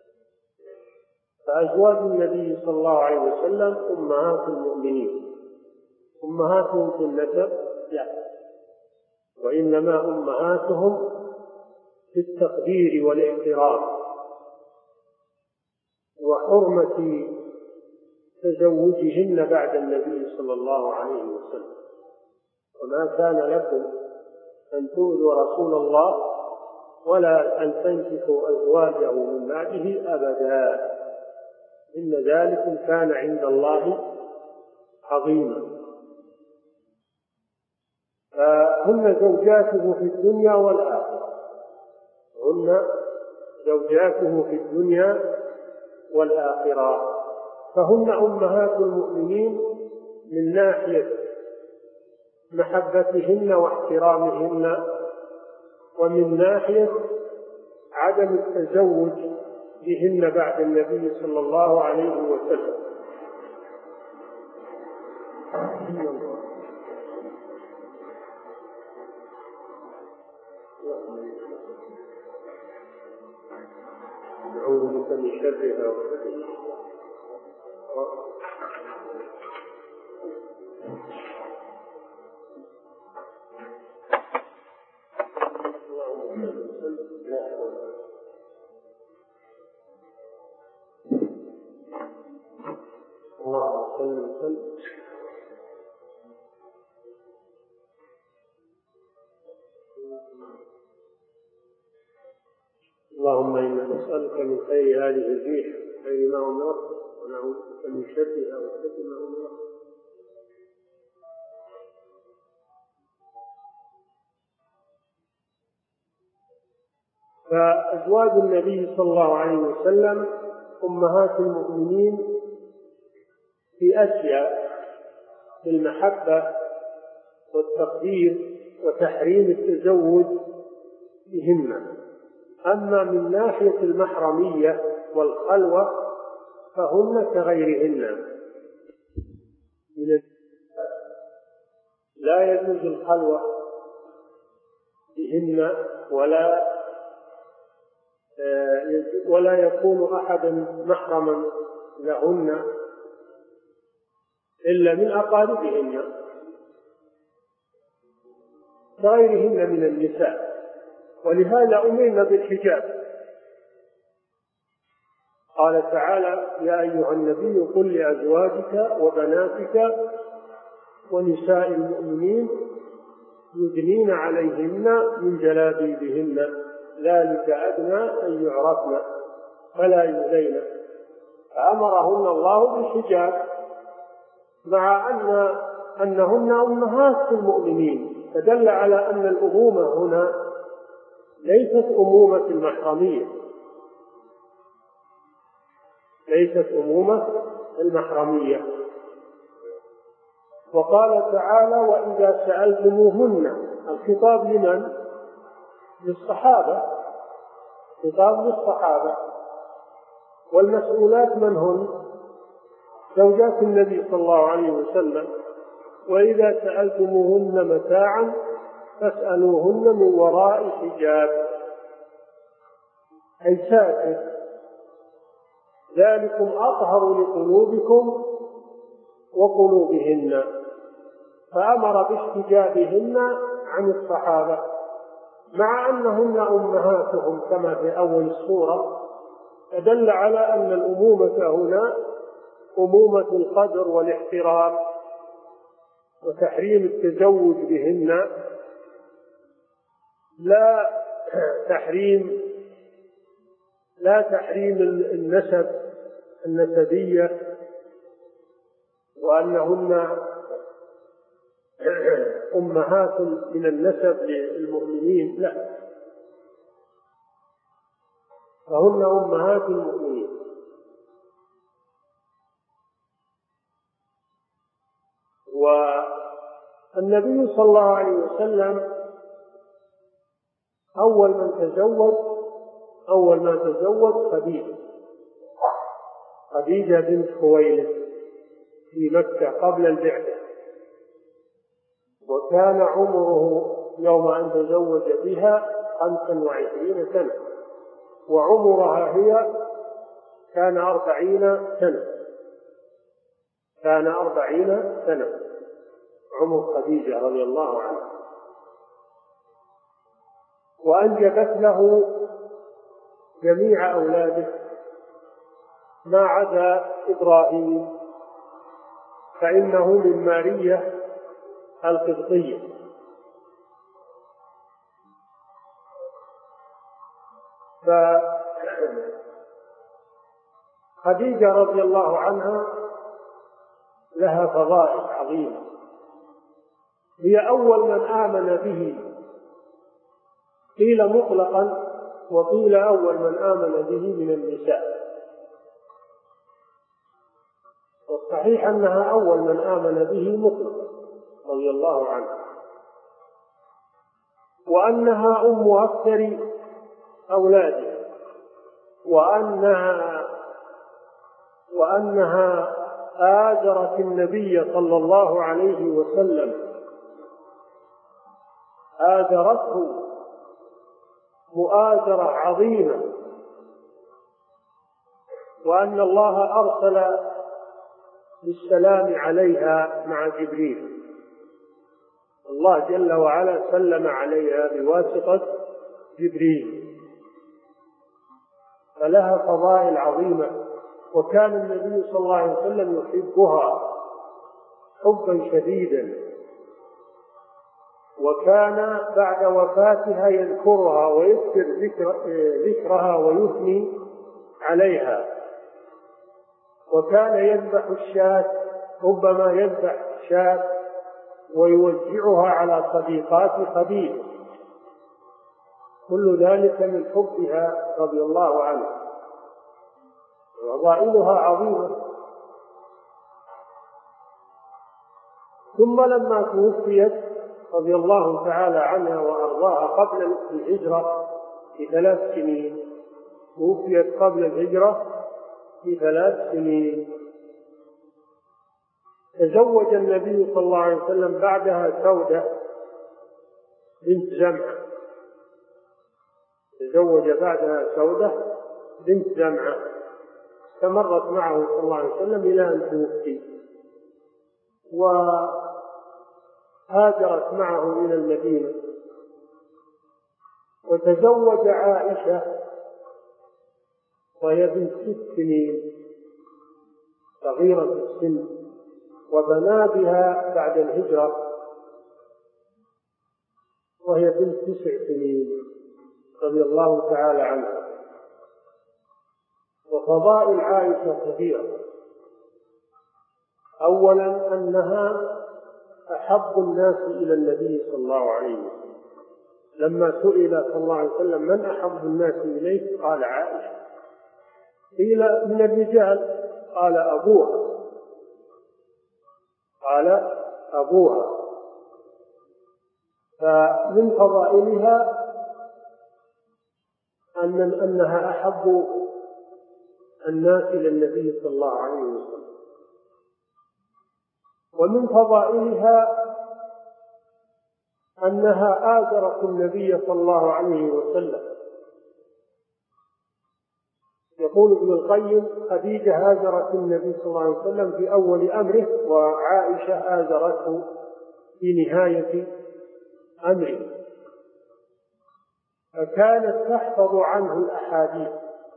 فأزواج النبي صلى الله عليه وسلم أمهات المؤمنين. أمهاتهم في النسب؟ لا، وإنما أمهاتهم في التقدير والاحترام وحرمة تزوجهن بعد النبي صلى الله عليه وسلم. وما كان لكم أن تؤذوا رسول الله ولا أن تنكحوا أزواجه من بعده أبدا، إن ذلك كان عند الله عظيما. فهن زوجاته في الدنيا والآخرة، هن زوجاته في الدنيا والآخرة، فهن أمهات المؤمنين من ناحية محبتهن واحترامهن، ومن ناحية عدم التزوج بهن بعد النبي صلى الله عليه وسلم. نعوذ بك من شرها وفتنها. اللهم صل وسلم. اللهم إنا نسألك من خير هذه الريح خير ما أمرت، ونعوذ بك من شرها وشر ما أمرت. فأزواج النبي صلى الله عليه وسلم أمهات المؤمنين في أشياء، في المحبة والتقدير وتحريم التزوج بهن. أما من ناحية المحرمية والخلوة فهن كغيرهن، لا يجوز الخلوة بهن ولا ولا يكون أحد محرما لهن إلا من أقاربهن كغيرهن من النساء، ولهذا أمرنا بالحجاب. قال تعالى: يا أيها النبي قل لأزواجك وبناتك ونساء المؤمنين يدنين عليهن من جلابيبهن ذلك أدنى أن يعرفن فلا يؤذين. فأمرهن الله بالحجاب مع أن أنهن أمهات المؤمنين، فدل على أن الأمومة هنا ليست أمومة المحرمية، ليست أمومة المحرمية. وقال تعالى: وإذا سألتموهن. الخطاب لمن؟ للصحابة، خطاب للصحابة. والمسؤولات من هن؟ زوجات النبي صلى الله عليه وسلم. وإذا سألتموهن متاعا فاسألوهن من وراء حجاب، أي ساتر، ذلكم أطهر لقلوبكم وقلوبهن. فأمر باحتجابهن عن الصحابة مع أنهن أمهاتهم كما في أول السورة، فدل على أن الأمومة هنا أمومة القدر والاحترام وتحريم التزوج بهن، لا تحريم لا تحريم النسب النسبية وأنهن أمهات من النسب للمؤمنين، لا، فهن أمهات المؤمنين. والنبي صلى الله عليه وسلم أول من تزوج أول ما تزوج خديجة خديجة بنت خويلد في مكة قبل البعثة، وكان عمره يوم أن تزوج بها خمسا وعشرين سنة، وعمرها هي كان أربعين سنة كان أربعين سنة عمر خديجة رضي الله عنها. وأنجبت له جميع أولاده ما عدا إبراهيم، فإنه من مارية القبطية. فخديجة رضي الله عنها لها فضائل عظيمة، هي أول من آمن به، قيل مطلقا وقيل أول من آمن به من النساء، والصحيح أنها أول من آمن به مطلقا رضي الله عنها، وأنها أم أكثر أولاده، وأنها وأنها آجرت النبي صلى الله عليه وسلم آجرته مؤازرة عظيمة، وأن الله أرسل بالسلام عليها مع جبريل، الله جل وعلا سلم عليها بواسطة جبريل، فلها فضائل عظيمة. وكان النبي صلى الله عليه وسلم يحبها حبا شديدا، وكان بعد وفاتها يذكرها ويذكر ذكرها ويثني عليها، وكان يذبح الشاة، ربما يذبح شاة ويوزعها على صديقات خديجة، كل ذلك من حبها رضي الله عنها. وفضائلها عظيمة. ثم لما توفيت رضي الله تعالى عنها وأرضاها قبل الهجرة بثلاث سنين، توفيت قبل الهجرة بثلاث سنين، تزوج النبي صلى الله عليه وسلم بعدها سودة بنت زمعة تزوج بعدها سودة بنت زمعة استمرت معه صلى الله عليه وسلم إلى أن توفي، وهاجرت معه إلى المدينة. وتزوج عائشة وهي بنت ست سنين صغيرة السن، وبنى بها بعد الهجرة وهي بنت تسع سنين رضي الله تعالى عنها. وفضائل عائشة كثيرة. أولا أنها أحب الناس إلى النبي صلى الله عليه وسلم، لما سئل صلى الله عليه وسلم من أحب الناس إليه قال عائشة، قيل من الرجال قال أبوها قال أبوها فمن فضائلها أن أنها أحب الناس إلى النبي صلى الله عليه وسلم. ومن فضائلها أنها آجرت النبي صلى الله عليه وسلم. يقول ابن القيم خديجة آجرت النبي صلى الله عليه وسلم في أول أمره، وعائشة آجرته في نهاية أمره، فكانت تحفظ عنه الأحاديث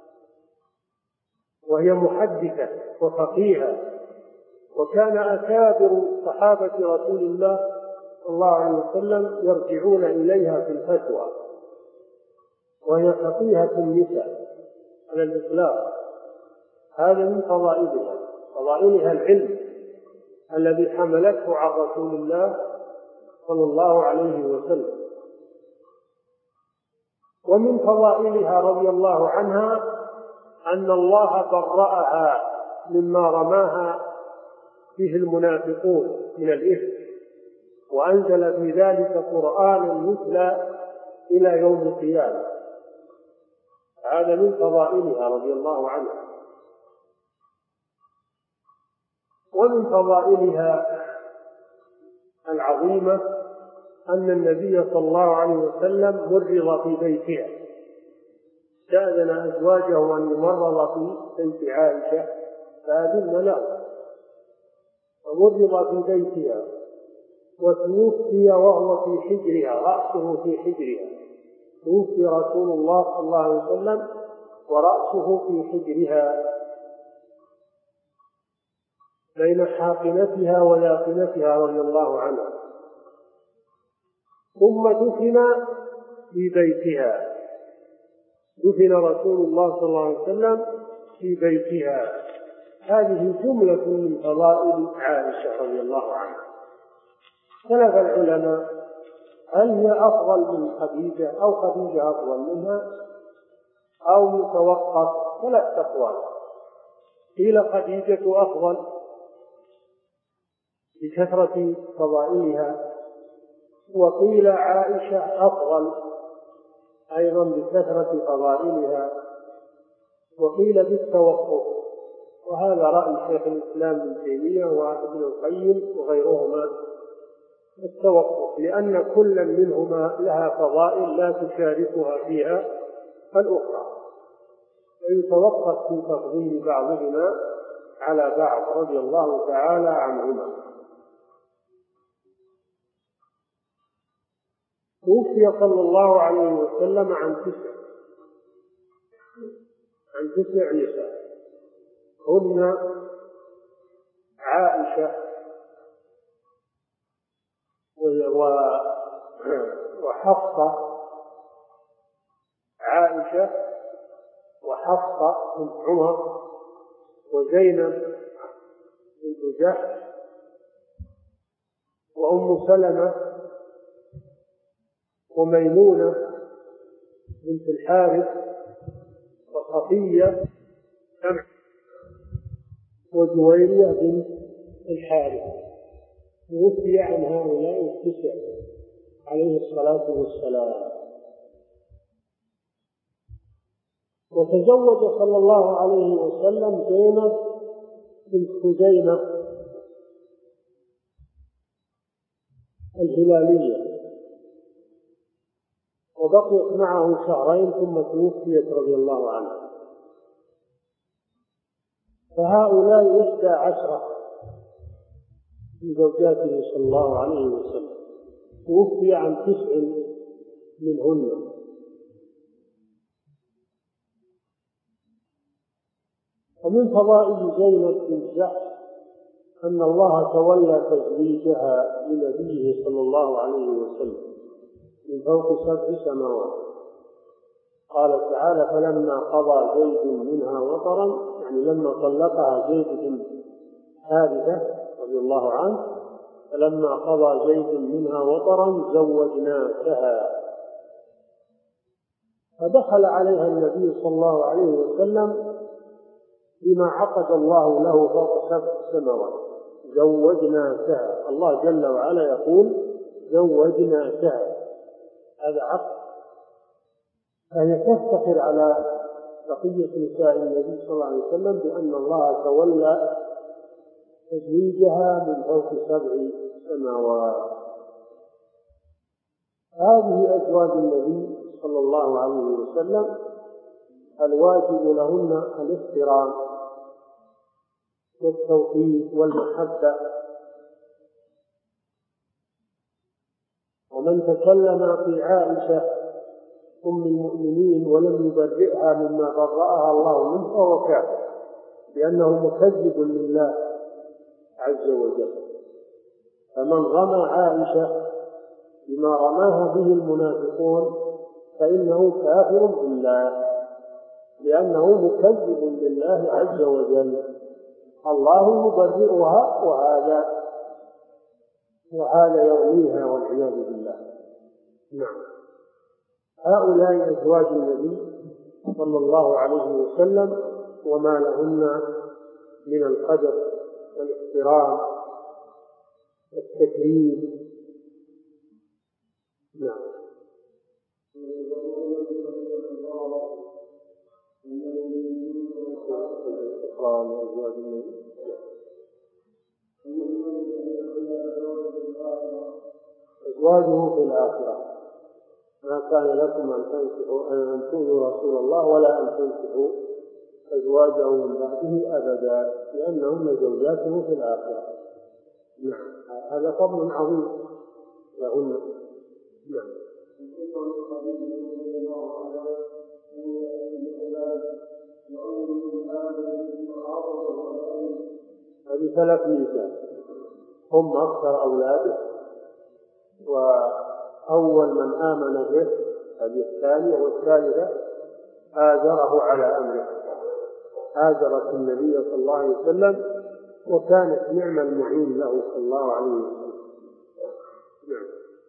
وهي محدثة وفقيهة، وكان أكابر صحابة رسول الله صلى الله عليه وسلم يرجعون إليها في الفتوى، وهي فقيهة النساء على الإطلاق. هذا من فضائلها فضائلها العلم الذي حملته عن رسول الله صلى الله عليه وسلم. ومن فضائلها رضي الله عنها أن الله برأها مما رماها به المنافقون من الإثم، وأنزل في ذلك قرآنا يتلى إلى يوم القيامة. هذا من فضائلها رضي الله عنها. ومن فضائلها العظيمة أن النبي صلى الله عليه وسلم مرض في بيتها، استأذن أزواجه أن يمرض في بيت عائشة فأذن له، ومرض في بيتها، وتوفي وهو في حجرها، رأسه في حجرها، توفي رسول الله صلى الله عليه وسلم ورأسه في حجرها بين حاقنتها ولاقنتها رضي الله عنها. ثم دفن في بيتها، دفن رسول الله صلى الله عليه وسلم في بيتها. هذه جملة من فضائل عائشة رضي الله عنها. اختلف العلماء هل هي أفضل من خديجة أو خديجة أفضل منها أو يتوقف، ثلاث أقوال. قيل خديجة أفضل بكثرة فضائلها، وقيل عائشة أفضل أيضا بكثرة فضائلها، وقيل بالتوقف. وهذا رأي شيخ الإسلام ابن تيمية وابن القيم وغيرهما، التوقف، لأن كل منهما لها فضائل لا تشاركها فيها الأخرى، ويتوقف في تفضيل بعضهما على بعض رضي الله تعالى عنهما. توفي صلى الله عليه وسلم عن تسع عن تسع نساء، هن عائشة وحفصة، عائشة وحفصة بنت عمر، وزينب بنت جحش، وأم سلمة، وميمونة بنت الحارث، وصفية، وجويرية بنت الحارث. توفي عن هؤلاء التسع عليه الصلاة والسلام. وتزوج صلى الله عليه وسلم زينب بنت خزيمة الهلالية، وبقيت معه شهرين ثم توفيت رضي الله عنها. فهؤلاء إحدى عشرة من زوجاته صلى الله عليه وسلم، توفي عن تسع منهن. ومن فضائل زينب بنت جحش أن الله تولى تزويجها لنبيه صلى الله عليه وسلم من فوق سبع سماوات. قال تعالى: فلما قضى زيد منها وطرا، يعني لما طلقها زيد بن حارثة رضي الله عنه، فلما قضى زيد منها وطرا زوجناكها. فدخل عليها النبي صلى الله عليه وسلم بما عقد الله له فوق سبع سماوات، زوجناكها. الله جل وعلا يقول: زوجناكها، هذا عقد. فهي تفتخر على بقية نساء النبي صلى الله عليه وسلم بأن الله تولى تزويجها من فوق سبع سماوات. هذه أزواج النبي صلى الله عليه وسلم الواجب لهن الاحترام والتوقير والمحبة. ومن تكلم في عائشة أم المؤمنين ولم يبرئها مما برأها الله منه فهو كافر، لأنه مكذب لله عز وجل. فمن رمى عائشة بما رماها به المنافقون فإنه كافر بالله، لأنه مكذب لله عز وجل. الله يبرئها وهذا وهذا يرميها والعياذ بالله. نعم. هؤلاء أزواج النبي صلى الله عليه وسلم وما لهن من القدر والاحترام والتكريم. نعم. أزواج النبي أزواجه في الآخرة ما كان لكم أن تنكحوا أن تؤذوا رسول الله ولا أن تنكحوا أزواجه من بعده أبدا لأنهن زوجاته في الآخرة. نعم. هذا فضل عظيم لهن. نعم. هذه ثلاث نساء هم أكثر أولاده، وأول من آمن به هذه الثانية، والثالثة آزره على أمره، آزرت النبي صلى الله عليه وسلم وكانت نعم المعين له صلى الله عليه وسلم. نعم.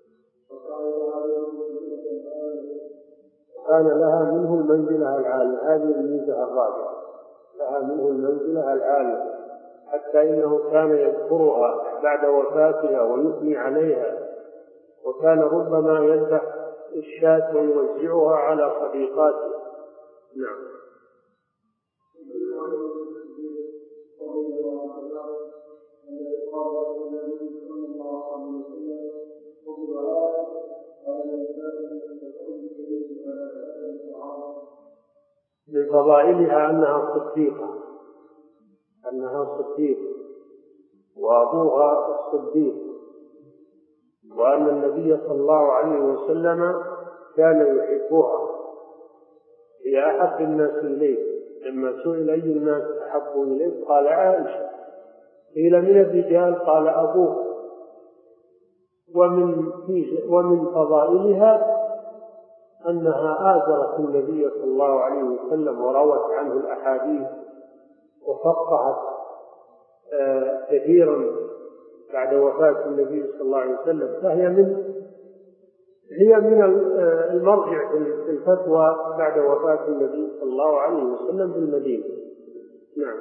كان لها منه المنزلة العالية، هذه الميزة الرابعة، لها منه المنزلة العالية، حتى إنه كان يذكرها بعد وفاتها ويثني عليها، وكان ربما يذبح الشاة ويوزعها على صديقاته. نعم. من فضائلها أنها صديقة أنها صديقة وأبوها الصديق، وأن النبي صلى الله عليه وسلم كان يحبها، هي أحب الناس إليه. لما سئل أي الناس أحب إليه قال عائشة، قيل من الرجال قال أبوه. ومن ومن فضائلها أنها آزرت النبي صلى الله عليه وسلم وروت عنه الأحاديث وفقهت كثيرا بعد وفاة النبي صلى الله عليه وسلم، فهي من هي من المرجع في الفتوى بعد وفاة النبي صلى الله عليه وسلم في المدينة. نعم.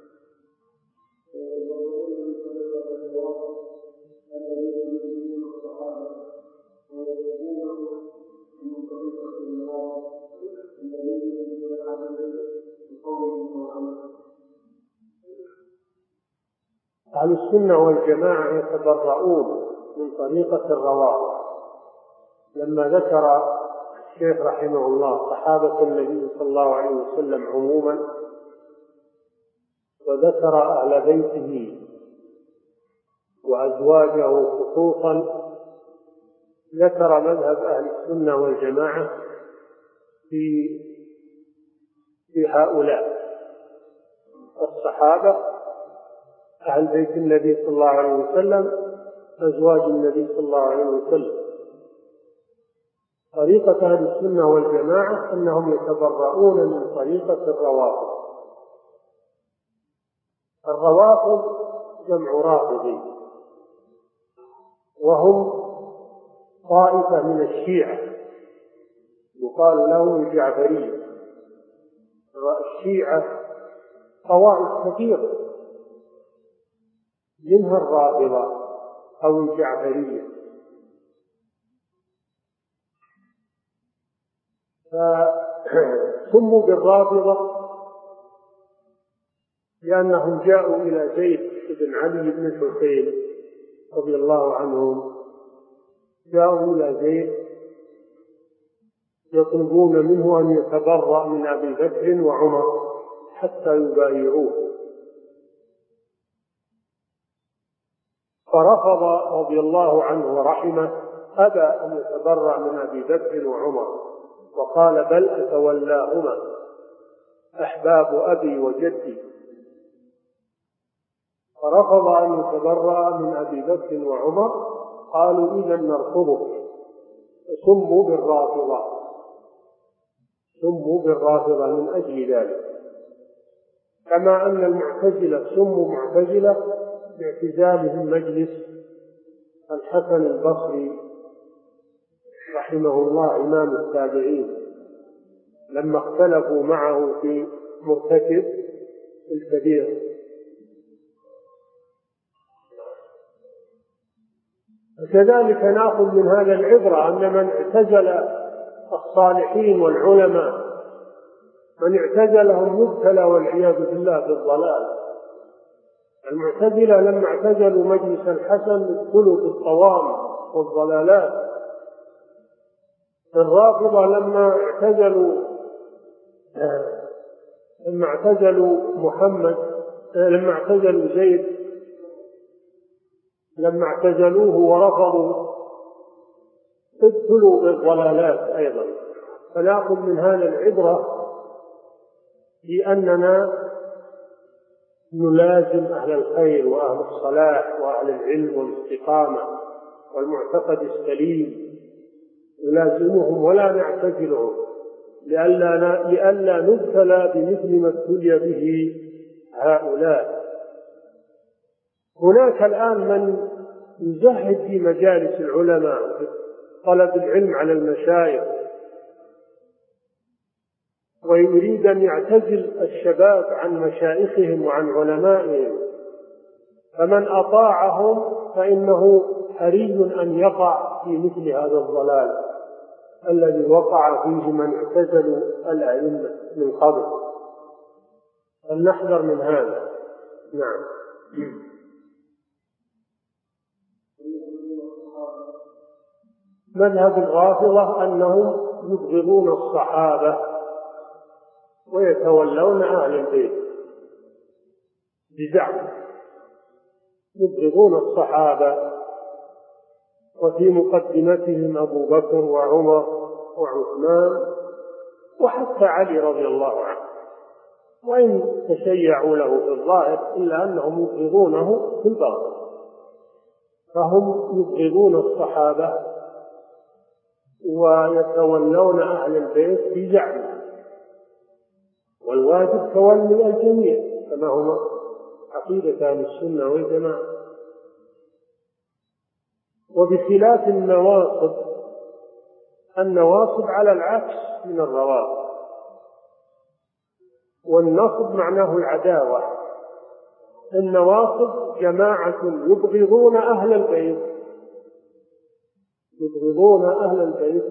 أهل السنة والجماعة يتبرؤون من طريقة الروافض. لما ذكر الشيخ رحمه الله صحابة النبي صلى الله عليه وسلم عموما، وذكر أهل بيته وأزواجه خصوصا، ذكر مذهب أهل السنة والجماعة في في هؤلاء الصحابة أهل بيت النبي صلى الله عليه وسلم، أزواج النبي صلى الله عليه وسلم. طريقة أهل السنة والجماعة أنهم يتبرؤون من طريقة الروافض. الروافض جمع رافضي، وهم طائفة من الشيعة يقال لهم الجعفرية. الشيعة طوائف كثيرة، منها الرافضة أو الجعفرية، فسموا بالرافضة لأنهم جاءوا إلى زيد بن علي بن الحسين رضي الله عنهم، جاءوا إلى زيد يطلبون منه أن يتبرأ من أبي بكر وعمر حتى يبايعوه، فرفض رضي الله عنه ورحمه، أبى أن يتبرأ من أبي بكر وعمر، وقال بل أتولاهما أحباب أبي وجدي. فرفض أن يتبرأ من أبي بكر وعمر، قالوا إذا نرفضك، سموا بالرافضة سموا بالرافضة من أجل ذلك. كما أن المعتزلة سموا معتزلة باعتزالهم مجلس الحسن البصري رحمه الله إمام التابعين لما اختلفوا معه في مرتكب الكبير. كذلك نأخذ من هذا العبرة أن من اعتزل الصالحين والعلماء، من اعتزلهم مبتلى والعياذ بالله بالضلال. المعتزلة لما اعتزلوا مجلس الحسن ابتلوا بالطوام والضلالات. الرافضة لما اعتزلوا لما اعتزلوا محمد لما اعتزلوا زيد لما اعتزلوه ورفضوا ابتلوا بالضلالات أيضا. فنأخذ من هذا العبرة بأننا نلازم أهل الخير وأهل الصلاح وأهل العلم والاستقامة والمعتقد السليم، نلازمهم ولا نعتزلهم لئلا لئلا نبتلى بمثل ما ابتلي به هؤلاء. هناك الآن من يزهد في مجالس العلماء في طلب العلم على المشايخ، ويريد أن يعتزل الشباب عن مشايخهم وعن علمائهم، فمن أطاعهم فإنه حري أن يقع في مثل هذا الضلال الذي وقع فيه من اعتزلوا الأئمة من قبل. فلنحذر من هذا. نعم. مذهب الرافضة أنهم يبغضون الصحابة ويتولون أهل البيت بزعم، يبغضون الصحابة، وفي مقدمتهم أبو بكر وعمر وعثمان وحتى علي رضي الله عنه، وإن تشيعوا له في الظاهر إلا أنهم يبغضونه في الباطن. فهم يبغضون الصحابة ويتولون أهل البيت بزعم، والواجب تولي الجميع كما هو عقيدة أهل السنة والجماعة. وبخلاف النواصب، النواصب على العكس من الروافض، والنصب معناه العداوة. النواصب جماعة يبغضون أهل البيت، يبغضون أهل البيت